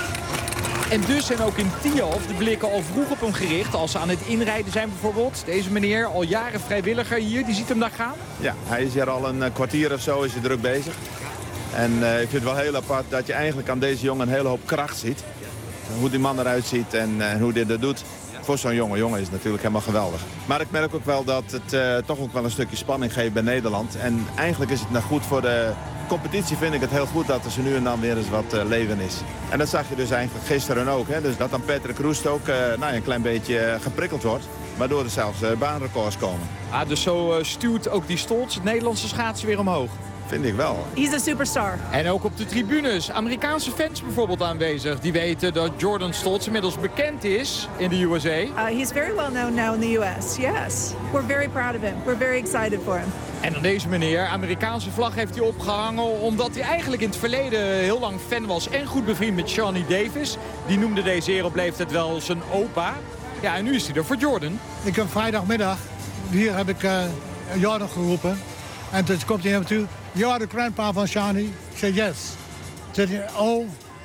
En dus zijn ook in Tialf de blikken al vroeg op hem gericht. Als ze aan het inrijden zijn bijvoorbeeld. Deze meneer, al jaren vrijwilliger hier, die ziet hem daar gaan. Ja, hij is hier al een kwartier of zo, is hij druk bezig. En uh, ik vind het wel heel apart dat je eigenlijk aan deze jongen een hele hoop kracht ziet. Hoe die man eruit ziet en uh, hoe dit dat doet. Voor zo'n jonge jongen is het natuurlijk helemaal geweldig. Maar ik merk ook wel dat het uh, toch ook wel een stukje spanning geeft bij Nederland. En eigenlijk is het nou goed voor de competitie, vind ik het heel goed dat er zo nu en dan weer eens wat uh, leven is. En dat zag je dus eigenlijk gisteren ook. Hè? Dus dat dan Patrick Roest ook uh, nou, een klein beetje uh, geprikkeld wordt. Waardoor er zelfs uh, baanrecords komen. Ah, dus zo uh, stuurt ook die Stoltz het Nederlandse schaatsen weer omhoog. Vind ik wel. He's a superstar. En ook op de tribunes. Amerikaanse fans bijvoorbeeld aanwezig. Die weten dat Jordan Stoltz inmiddels bekend is in de U S A. Uh, he's very well known now in the U S, yes. We're very proud of him. We're very excited for him. En dan deze meneer, Amerikaanse vlag heeft hij opgehangen omdat hij eigenlijk in het verleden heel lang fan was en goed bevriend met Johnny Davis. Die noemde deze heer op leeftijd wel zijn opa. Ja, en nu is hij er voor Jordan. Ik heb vrijdagmiddag, hier heb ik uh, Jordan geroepen. En toen komt hij naar me toe. You are the grandpa van Johnny? Ik zei yes. Said hij, oh,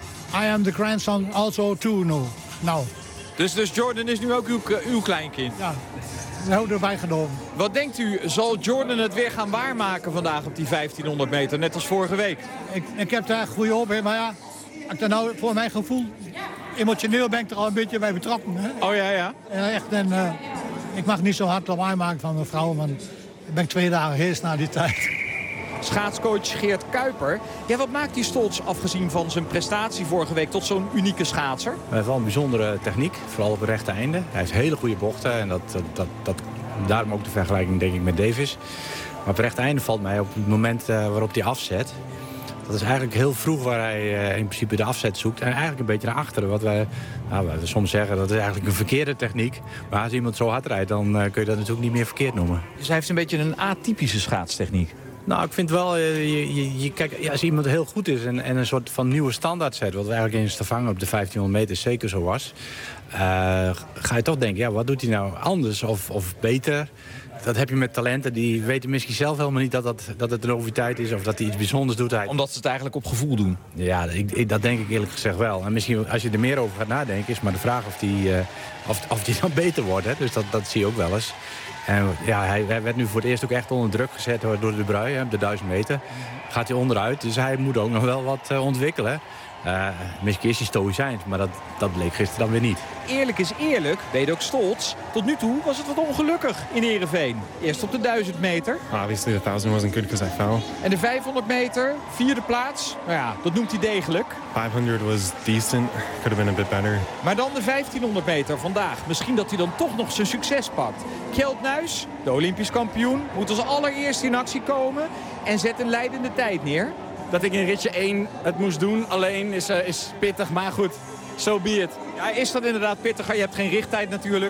I am the grandson also too no. Nou. Dus, dus Jordan is nu ook uw, uw kleinkind? Ja, dat hebben we erbij genomen. Wat denkt u, zal Jordan het weer gaan waarmaken vandaag op die vijftienhonderd meter, net als vorige week? Ik, ik heb daar goede hoop in, maar ja, ik dan nou voor mijn gevoel, emotioneel ben ik er al een beetje bij betrokken. Hè? Oh ja, ja. En echt, en, uh, ik mag niet zo hard lawaai maken van mijn vrouw, want ik ben twee dagen heers na die tijd. Schaatscoach Geert Kuiper. Ja, wat maakt die Stoltz, afgezien van zijn prestatie vorige week, tot zo'n unieke schaatser? Hij heeft wel een bijzondere techniek, vooral op het rechte einde. Hij heeft hele goede bochten en dat, dat, dat, dat, daarom ook de vergelijking denk ik met Davis. Maar op het rechte einde valt mij op het moment uh, waarop hij afzet. Dat is eigenlijk heel vroeg waar hij uh, in principe de afzet zoekt. En eigenlijk een beetje naar achteren. Wat wij, nou, wij soms zeggen dat is eigenlijk een verkeerde techniek. Maar als iemand zo hard rijdt, dan uh, kun je dat natuurlijk niet meer verkeerd noemen. Dus hij heeft een beetje een atypische schaatstechniek. Nou, ik vind wel, je, je, je, kijk, ja, als iemand heel goed is en, en een soort van nieuwe standaard zet... wat we eigenlijk in Stavanger op de vijftienhonderd meter zeker zo was... Uh, ga je toch denken, ja, wat doet hij nou anders of, of beter? Dat heb je met talenten, die weten misschien zelf helemaal niet... dat, dat, dat het een noviteit is of dat hij iets bijzonders doet. Hij... Omdat ze het eigenlijk op gevoel doen? Ja, ik, ik, dat denk ik eerlijk gezegd wel. En misschien als je er meer over gaat nadenken... is maar de vraag of die, uh, of, of die dan beter wordt. Hè? Dus dat, dat zie je ook wel eens. En ja, hij, hij werd nu voor het eerst ook echt onder druk gezet door de Bruyne, op de duizend meter. Gaat hij onderuit, dus hij moet ook nog wel wat uh, ontwikkelen. Uh, misschien is hij stoïcijns, maar dat, dat bleek gisteren dan weer niet. Eerlijk is eerlijk, weet ook Stoltz. Tot nu toe was het wat ongelukkig in Heerenveen. Eerst op de duizend meter. Obviously the thousand wasn't good because I fell. En de vijfhonderd meter, vierde plaats. Nou ja, dat noemt hij degelijk. vijfhonderd was decent. Could have been a bit better. Maar dan de vijftienhonderd meter vandaag. Misschien dat hij dan toch nog zijn succes pakt. Kjeld Nuis, de Olympisch kampioen, moet als allereerste in actie komen en zet een leidende tijd neer. Dat ik in ritje één het moest doen alleen is, uh, is pittig, maar goed, so be it. Ja, is dat inderdaad pittig? Je hebt geen richttijd natuurlijk.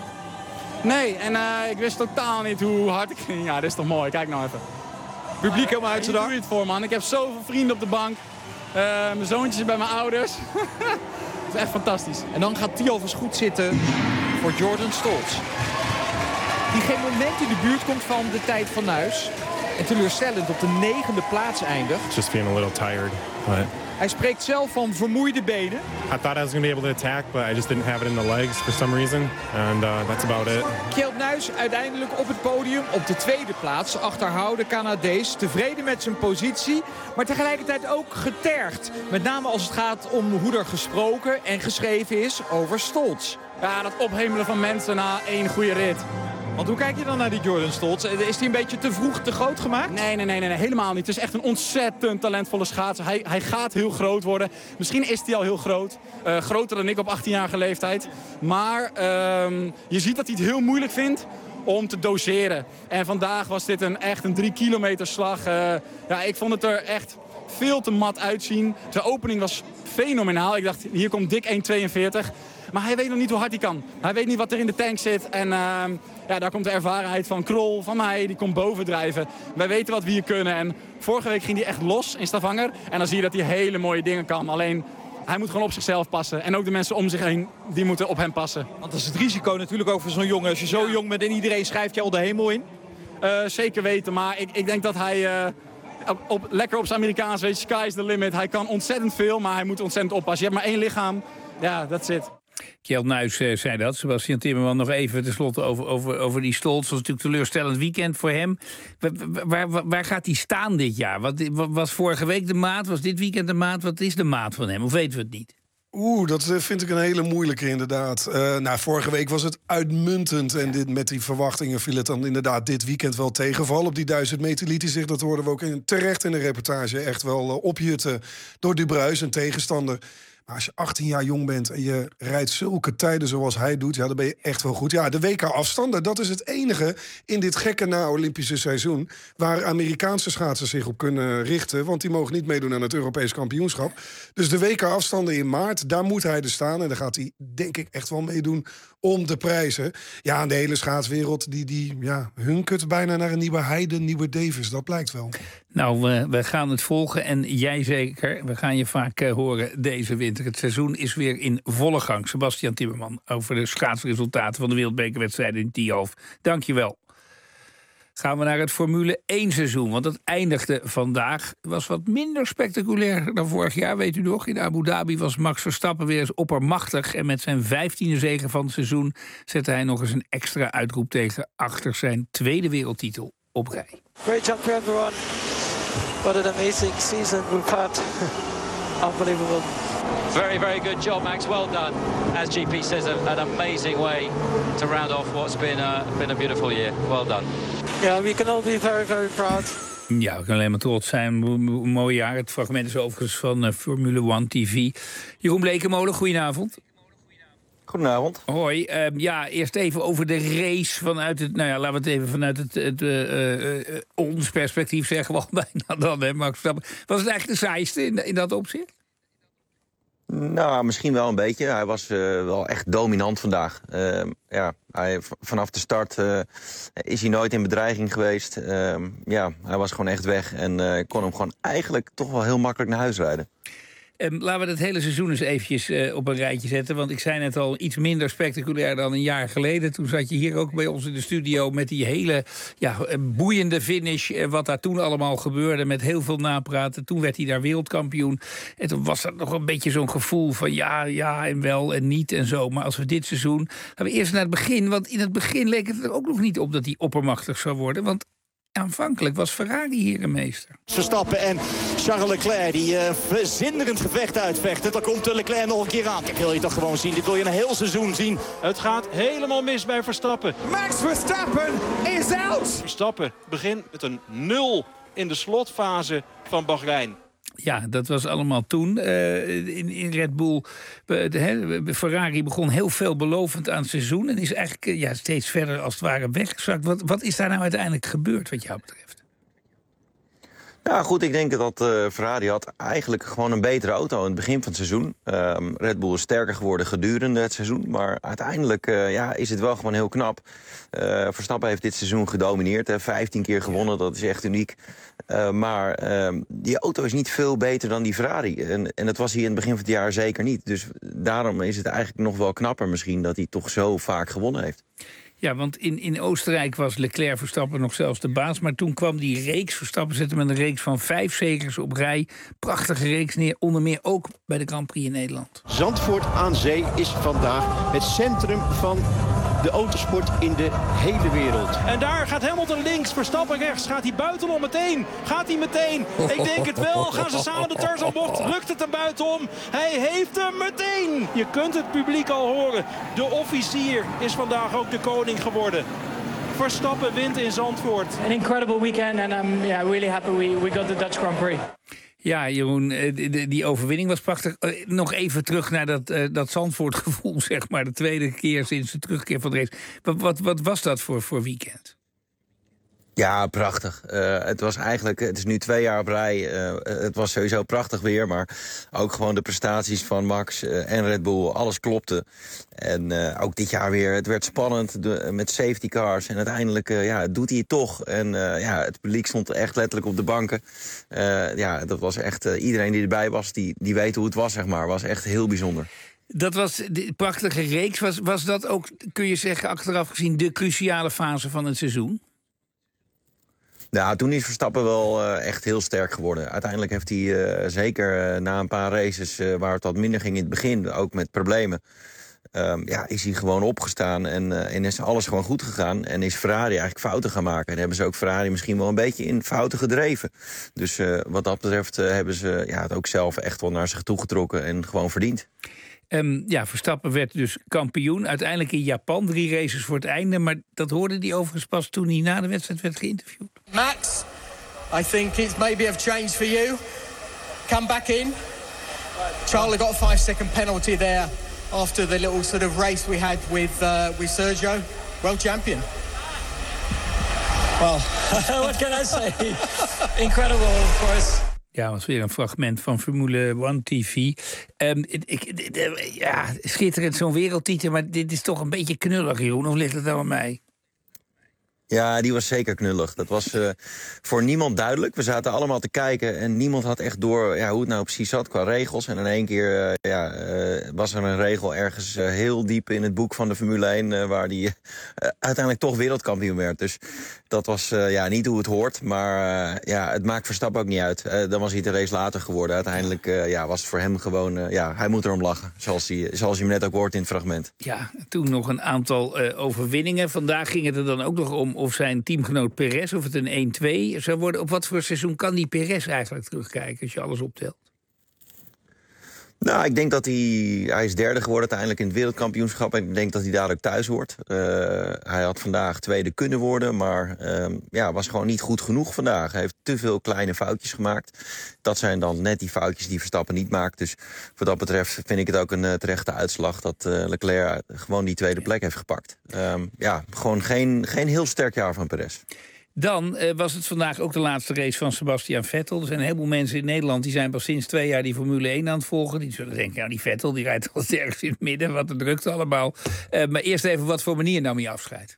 Nee, en uh, ik wist totaal niet hoe hard ik ging. Ja, dit is toch mooi, kijk nou even. Publiek helemaal uit zijn dak. Ik doe het voor, man. Ik heb zoveel vrienden op de bank. Uh, mijn zoontje is bij mijn ouders. Het is echt fantastisch. En dan gaat Tialf eens goed zitten voor Jordan Stoltz. Die geen moment in de buurt komt van de tijd van Nuis. En teleurstellend op de negende plaats eindigt. Just being a little tired, but... Hij spreekt zelf van vermoeide benen. I thought I was going to be able to attack, but I just didn't have it in the legs for some reason. And uh, that's about it. Kjeld Nuis uiteindelijk op het podium op de tweede plaats. Achterhouden de Canadees. Tevreden met zijn positie. Maar tegelijkertijd ook getergd. Met name als het gaat om hoe er gesproken en geschreven is over Stoltz. Ja, dat ophemelen van mensen na één goede rit. Want hoe kijk je dan naar die Jordan Stoltz? Is hij een beetje te vroeg te groot gemaakt? Nee, nee, nee, nee, helemaal niet. Het is echt een ontzettend talentvolle schaatser. Hij, hij gaat heel groot worden. Misschien is hij al heel groot. Uh, groter dan ik op achttienjarige leeftijd. Maar uh, je ziet dat hij het heel moeilijk vindt om te doseren. En vandaag was dit een, echt een drie kilometer slag. Uh, ja, ik vond het er echt veel te mat uitzien. De opening was fenomenaal. Ik dacht, hier komt dik één tweeënveertig. Maar hij weet nog niet hoe hard hij kan. Hij weet niet wat er in de tank zit. En uh, ja, daar komt de ervarenheid van Krol, van mij, die komt bovendrijven. Wij weten wat we hier kunnen. En vorige week ging hij echt los in Stavanger. En dan zie je dat hij hele mooie dingen kan. Alleen, hij moet gewoon op zichzelf passen. En ook de mensen om zich heen, die moeten op hem passen. Want dat is het risico natuurlijk ook voor zo'n jongen. Als je zo jong bent en iedereen schrijft je al de hemel in. Uh, zeker weten, maar ik, ik denk dat hij... Uh, Op, op, lekker op zijn Amerikaans, weet je, sky is the limit. Hij kan ontzettend veel, maar hij moet ontzettend oppassen. Je hebt maar één lichaam. Ja, that's it. Kjeld Nuis uh, zei dat. Sebastian Timmerman nog even tenslotte over, over, over die Stolt. Het was natuurlijk een teleurstellend weekend voor hem. Waar, waar, waar, waar gaat hij staan dit jaar? Wat, was vorige week de maat? Was dit weekend de maat? Wat is de maat van hem? Of weten we het niet? Oeh, dat vind ik een hele moeilijke inderdaad. Uh, nou, vorige week was het uitmuntend. En dit, met die verwachtingen viel het dan inderdaad dit weekend wel tegenvallen. Op die duizend meter liet hij zich, dat hoorden we ook in, terecht in de reportage, echt wel uh, opjutten door Dubruis, een tegenstander. Maar als je achttien jaar jong bent en je rijdt zulke tijden zoals hij doet, ja, dan ben je echt wel goed. Ja, de W K-afstanden, dat is het enige in dit gekke na-Olympische seizoen waar Amerikaanse schaatsers zich op kunnen richten, want die mogen niet meedoen aan het Europees kampioenschap. Dus de W K-afstanden in maart, daar moet hij er staan. En daar gaat hij, denk ik, echt wel meedoen om de prijzen. Ja, en de hele schaatswereld, die, die ja, hunkert bijna naar een nieuwe Heide, nieuwe Davis. Dat blijkt wel. Nou, we, we gaan het volgen en jij zeker. We gaan je vaak uh, horen deze winter. Het seizoen is weer in volle gang. Sebastian Timmerman over de schaatsresultaten van de wereldbekerwedstrijden in Tialf. Dank je wel. Gaan we naar het Formule één seizoen. Want dat eindigde vandaag. Was wat minder spectaculair dan vorig jaar, weet u nog. In Abu Dhabi was Max Verstappen weer eens oppermachtig. En met zijn vijftiende zege van het seizoen zette hij nog eens een extra uitroepteken achter zijn tweede wereldtitel op rij. Great job for everyone. What an amazing season we've had. Unbelievable. Very, very good job, Max. Well done. As G P says, an amazing way to round off what's been a, been a beautiful year. Well done. Yeah, we can all be very, very proud. Ja, we kunnen alleen maar trots zijn. Een mooi jaar. Het fragment is overigens van uh, Formule één T V. Jeroen Blekemolen, goedenavond. Goedenavond. Hoi. Uh, ja, eerst even over de race vanuit het... Nou ja, laten we het even vanuit het, het uh, uh, ons perspectief zeggen. Wel bijna dan, hè, Max Verstappen. Was het eigenlijk de saaiste in, in dat opzicht? Nou, misschien wel een beetje. Hij was uh, wel echt dominant vandaag. Uh, ja, hij, vanaf de start uh, is hij nooit in bedreiging geweest. Uh, ja, hij was gewoon echt weg en uh, kon hem gewoon eigenlijk toch wel heel makkelijk naar huis rijden. Um, laten we het hele seizoen eens eventjes uh, op een rijtje zetten. Want ik zei net al, iets minder spectaculair dan een jaar geleden. Toen zat je hier ook bij ons in de studio met die hele ja, boeiende finish. Uh, wat daar toen allemaal gebeurde met heel veel napraten. Toen werd hij daar wereldkampioen. En toen was dat nog een beetje zo'n gevoel van ja, ja en wel en niet en zo. Maar als we dit seizoen... Gaan we eerst naar het begin. Want in het begin leek het er ook nog niet op dat hij oppermachtig zou worden. Want aanvankelijk was Ferrari hier een meester. Verstappen en Charles Leclerc die uh, verzinderend gevecht uitvechten. Dan komt Leclerc nog een keer aan. Kijk, wil je toch gewoon zien. Dit wil je een heel seizoen zien. Het gaat helemaal mis bij Verstappen. Max Verstappen is out! Verstappen begint met een nul in de slotfase van Bahrein. Ja, dat was allemaal toen uh, in, in Red Bull. Uh, de, he, Ferrari begon heel veelbelovend aan het seizoen en is eigenlijk uh, ja, steeds verder als het ware weggezakt. Wat, wat is daar nou uiteindelijk gebeurd wat jou betreft? Ja, goed, ik denk dat uh, Ferrari had eigenlijk gewoon een betere auto in het begin van het seizoen. Uh, Red Bull is sterker geworden gedurende het seizoen. Maar uiteindelijk uh, ja, is het wel gewoon heel knap. Uh, Verstappen heeft dit seizoen gedomineerd. Hè, vijftien keer gewonnen, dat is echt uniek. Uh, maar uh, die auto is niet veel beter dan die Ferrari. En, en dat was hij in het begin van het jaar zeker niet. Dus daarom is het eigenlijk nog wel knapper misschien dat hij toch zo vaak gewonnen heeft. Ja, want in, in Oostenrijk was Leclerc Verstappen nog zelfs de baas. Maar toen kwam die reeks. Verstappen zette met een reeks van vijf zegers op rij. Prachtige reeks neer, onder meer ook bij de Grand Prix in Nederland. Zandvoort aan Zee is vandaag het centrum van de autosport in de hele wereld. En daar gaat Hamilton links, Verstappen rechts. Gaat hij buitenom meteen? Gaat hij meteen? Ik denk het wel. Gaan ze samen de Tarzanbocht? Lukt het hem buitenom? Hij heeft hem meteen. Je kunt het publiek al horen. De officier is vandaag ook de koning geworden. Verstappen wint in Zandvoort. An incredible weekend and I'm yeah, really happy we, we got the Dutch Grand Prix. Ja, Jeroen, die overwinning was prachtig. Nog even terug naar dat, dat Zandvoort-gevoel, zeg maar. De tweede keer sinds de terugkeer van de race. Wat, wat, wat was dat voor, voor weekend? Ja, prachtig. Uh, het was eigenlijk, het is nu twee jaar op rij. Uh, het was sowieso prachtig weer, maar ook gewoon de prestaties van Max uh, en Red Bull, alles klopte. En uh, ook dit jaar weer, het werd spannend de, met safety cars. En uiteindelijk uh, ja, doet hij het toch. En uh, ja, het publiek stond echt letterlijk op de banken. Uh, ja, dat was echt, uh, iedereen die erbij was, die, die weet hoe het was, zeg maar. Was echt heel bijzonder. Dat was de prachtige reeks. Was, was dat ook, kun je zeggen, achteraf gezien de cruciale fase van het seizoen? Ja, toen is Verstappen wel uh, echt heel sterk geworden. Uiteindelijk heeft hij uh, zeker uh, na een paar races uh, waar het wat minder ging in het begin, ook met problemen, Um, ja, is hij gewoon opgestaan en, uh, en is alles gewoon goed gegaan. En is Ferrari eigenlijk fouten gaan maken. En hebben ze ook Ferrari misschien wel een beetje in fouten gedreven. Dus uh, wat dat betreft uh, hebben ze ja, het ook zelf echt wel naar zich toegetrokken en gewoon verdiend. Um, ja, Verstappen werd dus kampioen. Uiteindelijk in Japan, drie races voor het einde. Maar dat hoorde hij overigens pas toen hij na de wedstrijd werd geïnterviewd. Max, I think it's maybe have changed for you. Come back in. Charlie got a five second penalty there after the little sort of race we had with uh, with Sergio. World champion. Well, what can I say? Incredible, of course. Ja, was weer een fragment van Formule One T V. Um, ik, ik, ja, schitterend zo'n wereldtitel, maar dit is toch een beetje knullig, Jeroen. Of ligt het nou aan mij? Ja, die was zeker knullig. Dat was uh, voor niemand duidelijk. We zaten allemaal te kijken en niemand had echt door ja, hoe het nou precies zat qua regels. En in één keer uh, ja, uh, was er een regel ergens uh, heel diep in het boek van de Formule één... Uh, waar die uh, uiteindelijk toch wereldkampioen werd. Dus dat was uh, ja, niet hoe het hoort. Maar uh, ja, het maakt Verstappen ook niet uit. Uh, dan was hij de race later geworden. Uiteindelijk uh, ja, was het voor hem gewoon... Uh, ja, hij moet erom lachen, zoals hij, zoals hij hem net ook hoort in het fragment. Ja, toen nog een aantal uh, overwinningen. Vandaag ging het er dan ook nog om of zijn teamgenoot Perez, of het een één twee zou worden. Op wat voor seizoen kan die Perez eigenlijk terugkijken als je alles optelt? Nou, ik denk dat hij... Hij is derde geworden uiteindelijk in het wereldkampioenschap. En ik denk dat hij dadelijk thuis hoort. Uh, hij had vandaag tweede kunnen worden, maar uh, ja, was gewoon niet goed genoeg vandaag. Hij heeft te veel kleine foutjes gemaakt. Dat zijn dan net die foutjes die Verstappen niet maakt. Dus wat dat betreft vind ik het ook een uh, terechte uitslag dat uh, Leclerc gewoon die tweede plek heeft gepakt. Uh, ja, gewoon geen, geen heel sterk jaar van Perez. Dan uh, was het vandaag ook de laatste race van Sebastian Vettel. Er zijn een heleboel mensen in Nederland die zijn pas sinds twee jaar die Formule één aan het volgen. Die zullen denken, ja, die Vettel die rijdt al ergens in het midden. Wat een drukte allemaal. Uh, maar eerst even, wat voor manier nam hij afscheid?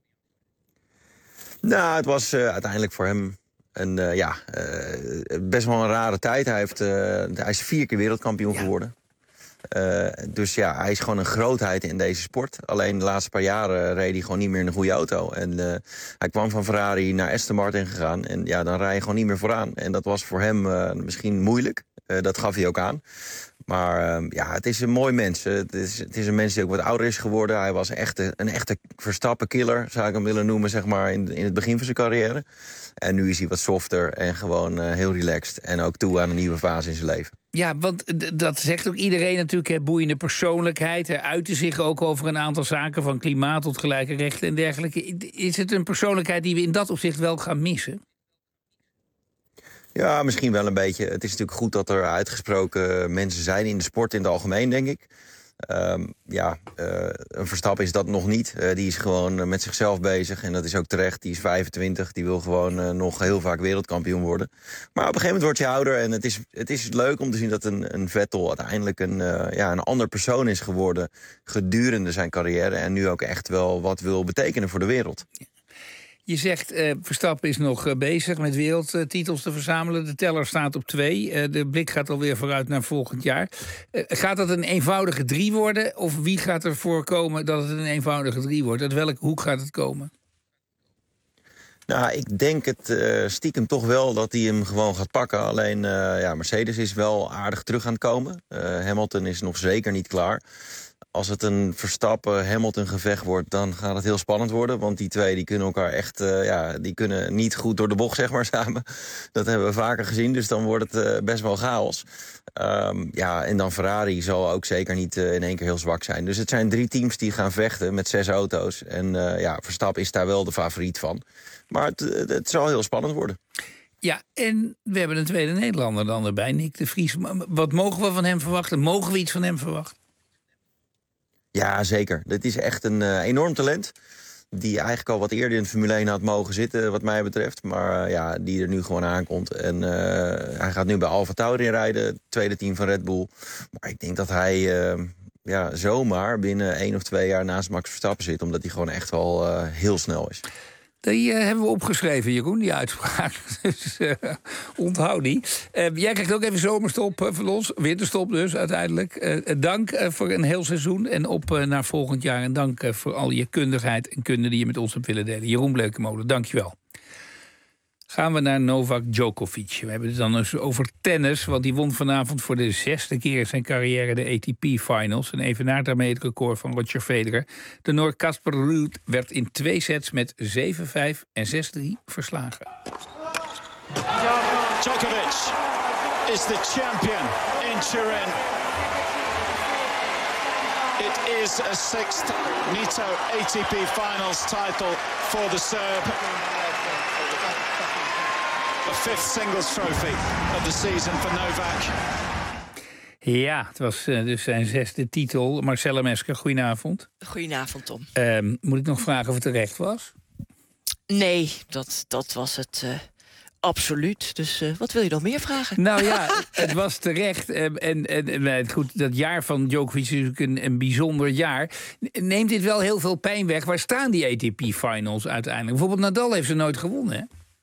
Nou, het was uh, uiteindelijk voor hem een, uh, ja, uh, best wel een rare tijd. Hij, heeft, uh, hij is vier keer wereldkampioen ja. geworden. Uh, dus ja, hij is gewoon een grootheid in deze sport. Alleen de laatste paar jaren reed hij gewoon niet meer in een goede auto. En uh, hij kwam van Ferrari naar Aston Martin gegaan. En ja, dan rij je gewoon niet meer vooraan. En dat was voor hem uh, misschien moeilijk. Uh, dat gaf hij ook aan. Maar uh, ja, het is een mooi mens. Het is, het is een mens die ook wat ouder is geworden. Hij was echt een, een echte Verstappen-killer, zou ik hem willen noemen, zeg maar, in, in het begin van zijn carrière. En nu is hij wat softer en gewoon uh, heel relaxed. En ook toe aan een nieuwe fase in zijn leven. Ja, want dat zegt ook iedereen natuurlijk, hè, boeiende persoonlijkheid. Hij uitte zich ook over een aantal zaken, van klimaat tot gelijke rechten en dergelijke. Is het een persoonlijkheid die we in dat opzicht wel gaan missen? Ja, misschien wel een beetje. Het is natuurlijk goed dat er uitgesproken mensen zijn in de sport in het algemeen, denk ik. Um, ja, uh, een Verstappen is dat nog niet. Uh, die is gewoon uh, met zichzelf bezig en dat is ook terecht. Die is vijfentwintig, die wil gewoon uh, nog heel vaak wereldkampioen worden. Maar op een gegeven moment word je ouder en het is, het is leuk om te zien dat een, een Vettel uiteindelijk een, uh, ja, een ander persoon is geworden gedurende zijn carrière en nu ook echt wel wat wil betekenen voor de wereld. Je zegt, uh, Verstappen is nog uh, bezig met wereldtitels te verzamelen. De teller staat op twee. Uh, de blik gaat alweer vooruit naar volgend jaar. Uh, gaat dat een eenvoudige drie worden? Of wie gaat ervoor komen dat het een eenvoudige drie wordt? Uit welke hoek gaat het komen? Nou, ik denk het uh, stiekem toch wel dat hij hem gewoon gaat pakken. Alleen, uh, ja, Mercedes is wel aardig terug aan het komen. Uh, Hamilton is nog zeker niet klaar. Als het een Verstappen-Hamilton gevecht wordt, dan gaat het heel spannend worden. Want die twee die kunnen elkaar echt, uh, ja, die kunnen niet goed door de bocht, zeg maar, samen. Dat hebben we vaker gezien, dus dan wordt het uh, best wel chaos. Um, ja, en dan Ferrari zal ook zeker niet uh, in één keer heel zwak zijn. Dus het zijn drie teams die gaan vechten met zes auto's. En uh, ja, Verstappen is daar wel de favoriet van. Maar het, het zal heel spannend worden. Ja, en we hebben een tweede Nederlander dan erbij, Nick de Vries. Wat mogen we van hem verwachten? Mogen we iets van hem verwachten? Ja, zeker. Dit is echt een uh, enorm talent. Die eigenlijk al wat eerder in de Formule één had mogen zitten, wat mij betreft. Maar uh, ja, die er nu gewoon aankomt. En uh, hij gaat nu bij AlphaTauri rijden, het tweede team van Red Bull. Maar ik denk dat hij uh, ja, zomaar binnen één of twee jaar naast Max Verstappen zit. Omdat hij gewoon echt wel uh, heel snel is. Die uh, hebben we opgeschreven, Jeroen, die uitspraak. Dus uh, onthoud die. Uh, jij krijgt ook even zomerstop uh, van ons. Winterstop dus, uiteindelijk. Uh, dank uh, voor een heel seizoen en op uh, naar volgend jaar. En dank uh, voor al je kundigheid en kunde die je met ons hebt willen delen. Jeroen Bleekemolen, dank je wel. Gaan we naar Novak Djokovic. We hebben het dan eens over tennis, want die won vanavond voor de zesde keer in zijn carrière de A T P Finals. En evenaart daarmee het record van Roger Federer. De Noor Casper Ruud werd in twee sets met zeven vijf en zes drie verslagen. Djokovic is the champion in Turin. It is a sixth Nitto A T P Finals title for the Serb. A fifth singles trophy of the season for Novak. Ja, het was uh, dus zijn zesde titel. Marcella Mesker, goedenavond. Goedenavond, Tom. Uh, moet ik nog vragen of het terecht was? Nee, dat, dat was het uh, absoluut. Dus uh, wat wil je nog meer vragen? Nou ja, het was terecht. Uh, en, en, en goed, dat jaar van Djokovic is natuurlijk een, een bijzonder jaar. Neemt dit wel heel veel pijn weg? Waar staan die A T P Finals uiteindelijk? Bijvoorbeeld Nadal heeft ze nooit gewonnen, hè?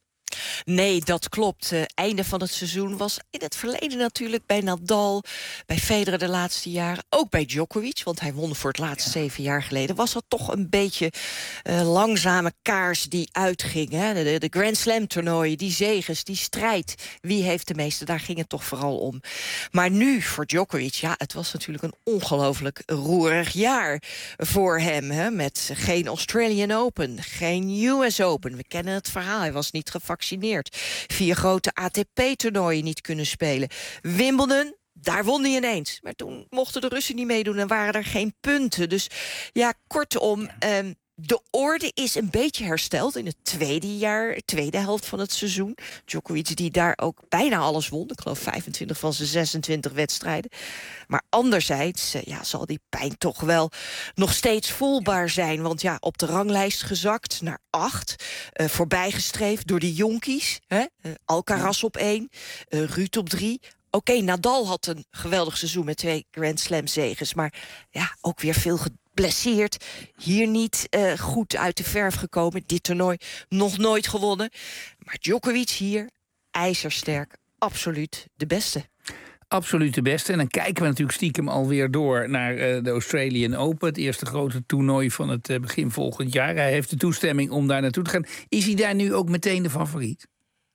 Nee, dat klopt. Uh, einde van het seizoen was in het verleden natuurlijk bij Nadal, bij Federer de laatste jaren, ook bij Djokovic, want hij won voor het laatst ja. zeven jaar geleden. Was dat toch een beetje uh, langzame kaars die uitging. Hè? De, de Grand Slam toernooien, die zeges, die strijd. Wie heeft de meeste? Daar ging het toch vooral om. Maar nu voor Djokovic, ja, het was natuurlijk een ongelooflijk roerig jaar voor hem. Hè? Met geen Australian Open, geen U S Open. We kennen het verhaal, hij was niet gevaccineerd. Vier grote A T P-toernooien niet kunnen spelen. Wimbledon, daar won hij ineens. Maar toen mochten de Russen niet meedoen en waren er geen punten. Dus ja, kortom, um, de orde is een beetje hersteld in het tweede jaar, tweede helft van het seizoen. Djokovic die daar ook bijna alles won. Ik geloof vijfentwintig van zijn zesentwintig wedstrijden. Maar anderzijds ja, zal die pijn toch wel nog steeds voelbaar zijn. Want ja, op de ranglijst gezakt naar acht. Uh, voorbijgestreefd door de jonkies. Hè? Uh, Alcaraz op één, uh, Ruud op drie. Oké, okay, Nadal had een geweldig seizoen met twee Grand Slam zeges. Maar ja, ook weer veel geblesseerd. Hier niet uh, goed uit de verf gekomen. Dit toernooi nog nooit gewonnen. Maar Djokovic hier, ijzersterk. Absoluut de beste. Absoluut de beste. En dan kijken we natuurlijk stiekem alweer door naar uh, de Australian Open. Het eerste grote toernooi van het uh, begin volgend jaar. Hij heeft de toestemming om daar naartoe te gaan. Is hij daar nu ook meteen de favoriet?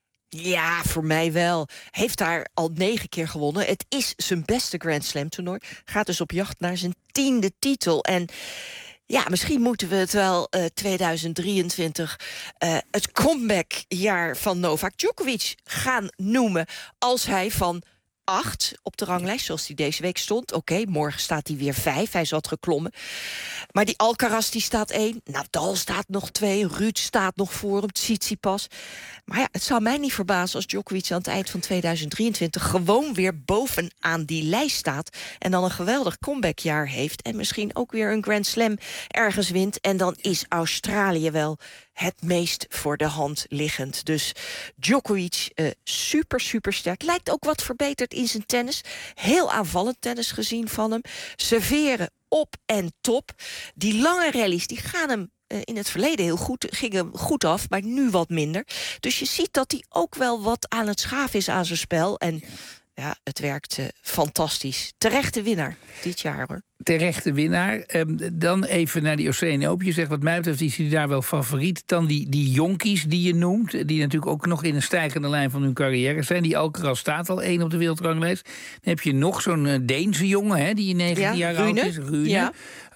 Ja, voor mij wel. Heeft daar al negen keer gewonnen. Het is zijn beste Grand Slam toernooi. Gaat dus op jacht naar zijn tiende titel. En ja, misschien moeten we het wel uh, tweeduizend drieëntwintig... Uh, het comebackjaar van Novak Djokovic gaan noemen. Als hij van acht op de ranglijst, zoals die deze week stond. Oké, okay, morgen staat hij weer vijf. Hij zat geklommen. Maar die Alcaraz die staat één. Nadal staat nog twee. Ruud staat nog voor hem. Tsitsipas. Maar ja, het zou mij niet verbazen als Djokovic aan het eind van tweeduizend drieëntwintig... gewoon weer bovenaan die lijst staat. En dan een geweldig comebackjaar heeft. En misschien ook weer een Grand Slam ergens wint. En dan is Australië wel het meest voor de hand liggend. Dus Djokovic, uh, super, super sterk. Lijkt ook wat verbeterd in zijn tennis. Heel aanvallend tennis gezien van hem. Serveren op en top. Die lange rallies, die gaan hem uh, in het verleden heel goed, gingen goed af, maar nu wat minder. Dus je ziet dat hij ook wel wat aan het schaven is aan zijn spel. En ja, het werkt uh, fantastisch. Terechte winnaar dit jaar, hoor. Terechte winnaar. Um, dan even naar die Australian Open. Je zegt, wat mij betreft is hij daar wel favoriet. Dan die, die jonkies die je noemt, die natuurlijk ook nog in een stijgende lijn van hun carrière zijn. Die Alcaraz staat al één op de wereldranglijst. Dan heb je nog zo'n uh, Deense jongen, hè, die negentien ja, jaar Rune. oud is. Rune. Ja.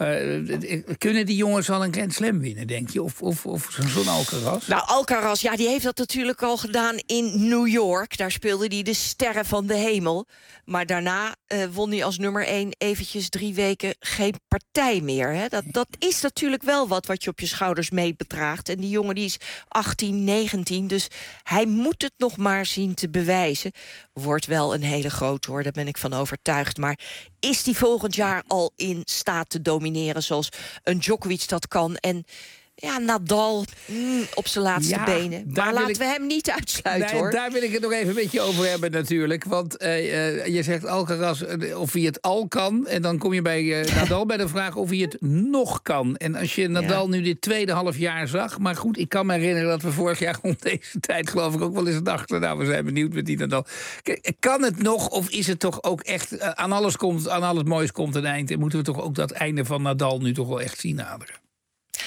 Uh, kunnen die jongens al een Grand Slam winnen, denk je? Of, of, of zo'n Alcaraz? Nou, Alcaraz, ja, die heeft dat natuurlijk al gedaan in New York. Daar speelde hij de sterren van de hemel. Maar daarna uh, won hij als nummer één eventjes drie weken geen partij meer. Hè? Dat, dat is natuurlijk wel wat wat je op je schouders mee bedraagt. En die jongen die is achttien, negentien. Dus hij moet het nog maar zien te bewijzen. Wordt wel een hele grote, hoor. Daar ben ik van overtuigd. Maar is die volgend jaar al in staat te domineren zoals een Djokovic dat kan? En ja, Nadal mm, op zijn laatste ja, benen. Maar laten ik, we hem niet uitsluiten, nee, hoor. Daar wil ik het nog even een beetje over hebben natuurlijk. Want uh, uh, je zegt Alcaraz uh, of hij het al kan. En dan kom je bij uh, Nadal bij de vraag of hij het nog kan. En als je Nadal ja. nu dit tweede half jaar zag. Maar goed, ik kan me herinneren dat we vorig jaar rond deze tijd geloof ik ook wel eens dachten. Nou, we zijn benieuwd met die Nadal. Kan het nog of is het toch ook echt uh, aan alles komt, aan alles moois komt een eind. En moeten we toch ook dat einde van Nadal nu toch wel echt zien naderen?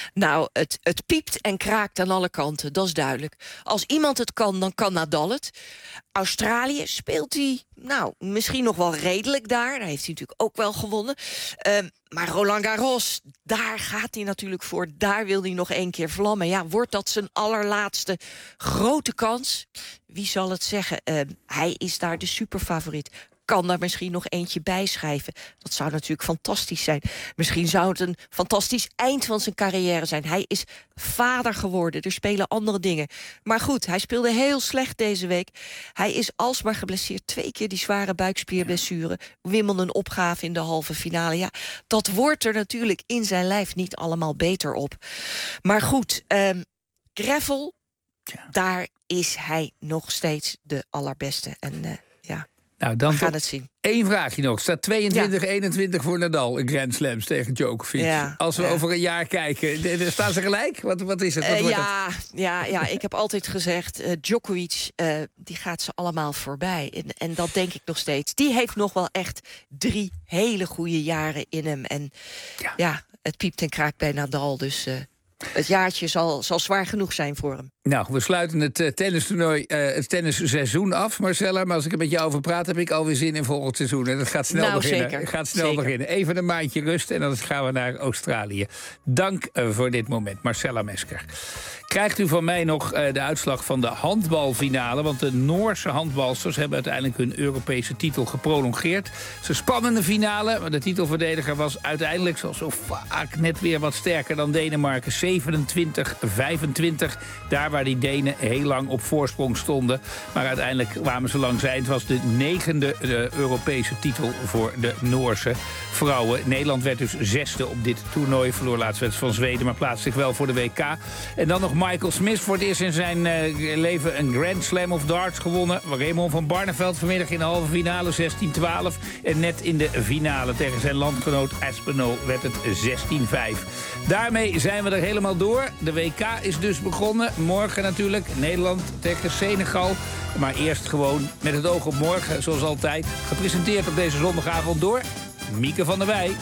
Nou, het, het piept en kraakt aan alle kanten, dat is duidelijk. Als iemand het kan, dan kan Nadal het. Australië speelt hij, nou, misschien nog wel redelijk daar. Daar heeft hij natuurlijk ook wel gewonnen. Uh, maar Roland Garros, daar gaat hij natuurlijk voor. Daar wil hij nog één keer vlammen. Ja, wordt dat zijn allerlaatste grote kans? Wie zal het zeggen? Uh, hij is daar de superfavoriet. Kan daar misschien nog eentje bijschrijven. Dat zou natuurlijk fantastisch zijn. Misschien zou het een fantastisch eind van zijn carrière zijn. Hij is vader geworden. Er spelen andere dingen. Maar goed, hij speelde heel slecht deze week. Hij is alsmaar geblesseerd. Twee keer die zware buikspierblessure. Wimbledon opgave in de halve finale. Ja, dat wordt er natuurlijk in zijn lijf niet allemaal beter op. Maar goed, um, gravel, ja. Daar is hij nog steeds de allerbeste. En uh, ja... Nou, dan we gaan het zien. Eén vraagje nog. Staat tweeëntwintig eenentwintig voor Nadal in Grand Slams tegen Djokovic. Ja, Als we ja. over een jaar kijken, de, de, staan ze gelijk? Wat, wat is het? Wat uh, ja, ja, ja, ik heb altijd gezegd, uh, Djokovic, uh, die gaat ze allemaal voorbij. En, en dat denk ik nog steeds. Die heeft nog wel echt drie hele goede jaren in hem. En ja, ja het piept en kraakt bij Nadal, dus... Uh, het jaartje zal, zal zwaar genoeg zijn voor hem. Nou, we sluiten het uh, tennistoernooi, uh, het tennisseizoen af, Marcella. Maar als ik er met jou over praat, heb ik alweer zin in volgend seizoen. En dat gaat snel nou, beginnen. Zeker. Het gaat snel zeker. beginnen. Even een maandje rust en dan gaan we naar Australië. Dank uh, voor dit moment, Marcella Mesker. Krijgt u van mij nog uh, de uitslag van de handbalfinale? Want de Noorse handbalsters hebben uiteindelijk hun Europese titel geprolongeerd. Het is een spannende finale, maar de titelverdediger was uiteindelijk, zoals zo vaak, net weer wat sterker dan Denemarken. zevenentwintig vijfentwintig. Daar waar die Denen heel lang op voorsprong stonden. Maar uiteindelijk kwamen ze langs eind. Het was de negende de Europese titel voor de Noorse vrouwen. Nederland werd dus zesde op dit toernooi. Verloor laatst wedstrijd van Zweden, maar plaatst zich wel voor de W K. En dan nog Michael Smith voor het eerst in zijn uh, leven een Grand Slam of Darts gewonnen. Raymond van Barneveld vanmiddag in de halve finale zestien twaalf. En net in de finale tegen zijn landgenoot Aspinall werd het zestien vijf. Daarmee zijn we er helemaal door. De W K is dus begonnen. Morgen natuurlijk Nederland tegen Senegal. Maar eerst gewoon met het oog op morgen, zoals altijd. Gepresenteerd op deze zondagavond door Mieke van der Wij.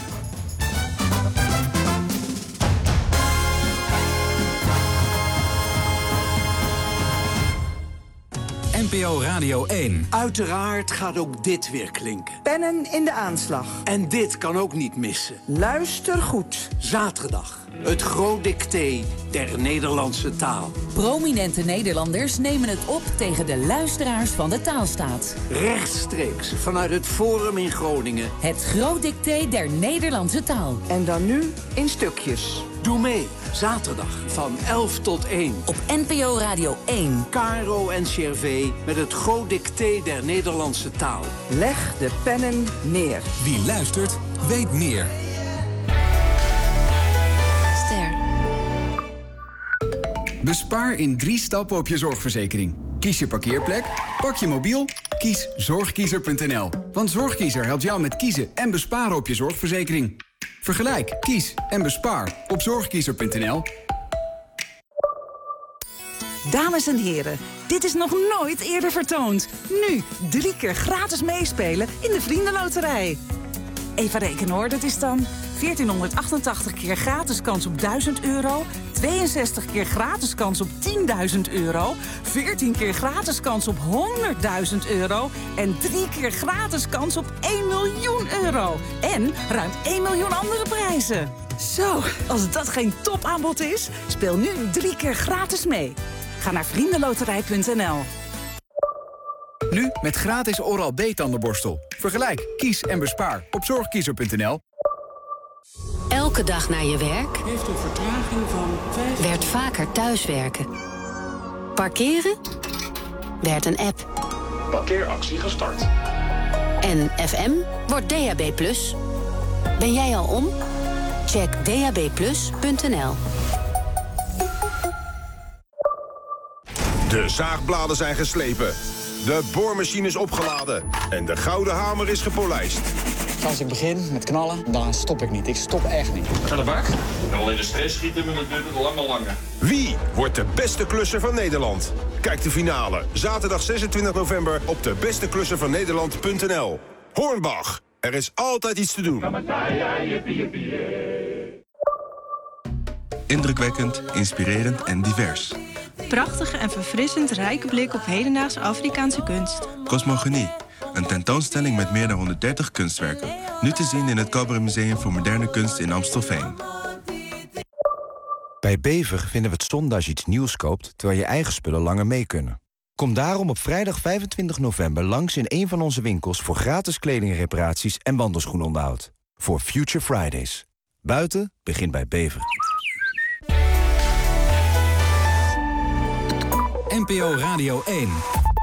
N P O Radio één. Uiteraard gaat ook dit weer klinken. Pennen in de aanslag. En dit kan ook niet missen. Luister goed. Zaterdag. Het groot dicté der Nederlandse taal. Prominente Nederlanders nemen het op tegen de luisteraars van de taalstaat. Rechtstreeks vanuit het Forum in Groningen. Het groot dicté der Nederlandse taal. En dan nu in stukjes. Doe mee. Zaterdag van elf tot één. Op N P O Radio één. Caro en Cervé met het groot dicté der Nederlandse taal. Leg de pennen neer. Wie luistert, weet meer. Bespaar in drie stappen op je zorgverzekering. Kies je parkeerplek, pak je mobiel, kies zorgkiezer punt n l. Want Zorgkiezer helpt jou met kiezen en besparen op je zorgverzekering. Vergelijk, kies en bespaar op zorgkiezer punt n l. Dames en heren, dit is nog nooit eerder vertoond. Nu drie keer gratis meespelen in de Vriendenloterij. Even rekenen hoor, dat is dan veertienhonderdachtentachtig keer gratis kans op duizend euro... tweeënzestig keer gratis kans op tienduizend euro... veertien keer gratis kans op honderdduizend euro... en drie keer gratis kans op één miljoen euro. En ruim één miljoen andere prijzen. Zo, als dat geen topaanbod is, speel nu drie keer gratis mee. Ga naar vriendenloterij punt n l. Nu met gratis Oral-B tandenborstel. Vergelijk, kies en bespaar op zorgkiezer punt n l. Elke dag naar je werk Heeft een vertraging van vijf... werd vaker thuiswerken. Parkeren werd een app. Parkeeractie gestart. En F M wordt D A B plus. Ben jij al om? Check d a b plus punt n l. De zaagbladen zijn geslepen. De boormachine is opgeladen. En de gouden hamer is gepolijst. Als ik begin met knallen, dan stop ik niet. Ik stop echt niet. Ga de bak. En al in de stress schieten, maar dat duurt het lang al langer. Wie wordt de beste klusser van Nederland? Kijk de finale. Zaterdag zesentwintig november op de beste klusser van Nederland punt n l. Hornbach. Er is altijd iets te doen. Indrukwekkend, inspirerend en divers. Prachtige en verfrissend rijke blik op hedendaagse Afrikaanse kunst. Cosmogonie, een tentoonstelling met meer dan honderddertig kunstwerken. Nu te zien in het Cabaret Museum voor Moderne Kunst in Amstelveen. Bij Bever vinden we het zonde als je iets nieuws koopt, terwijl je eigen spullen langer mee kunnen. Kom daarom op vrijdag vijfentwintig november langs in een van onze winkels voor gratis kledingreparaties en wandelschoenonderhoud. Voor Future Fridays. Buiten begint bij Bever. N P O Radio één.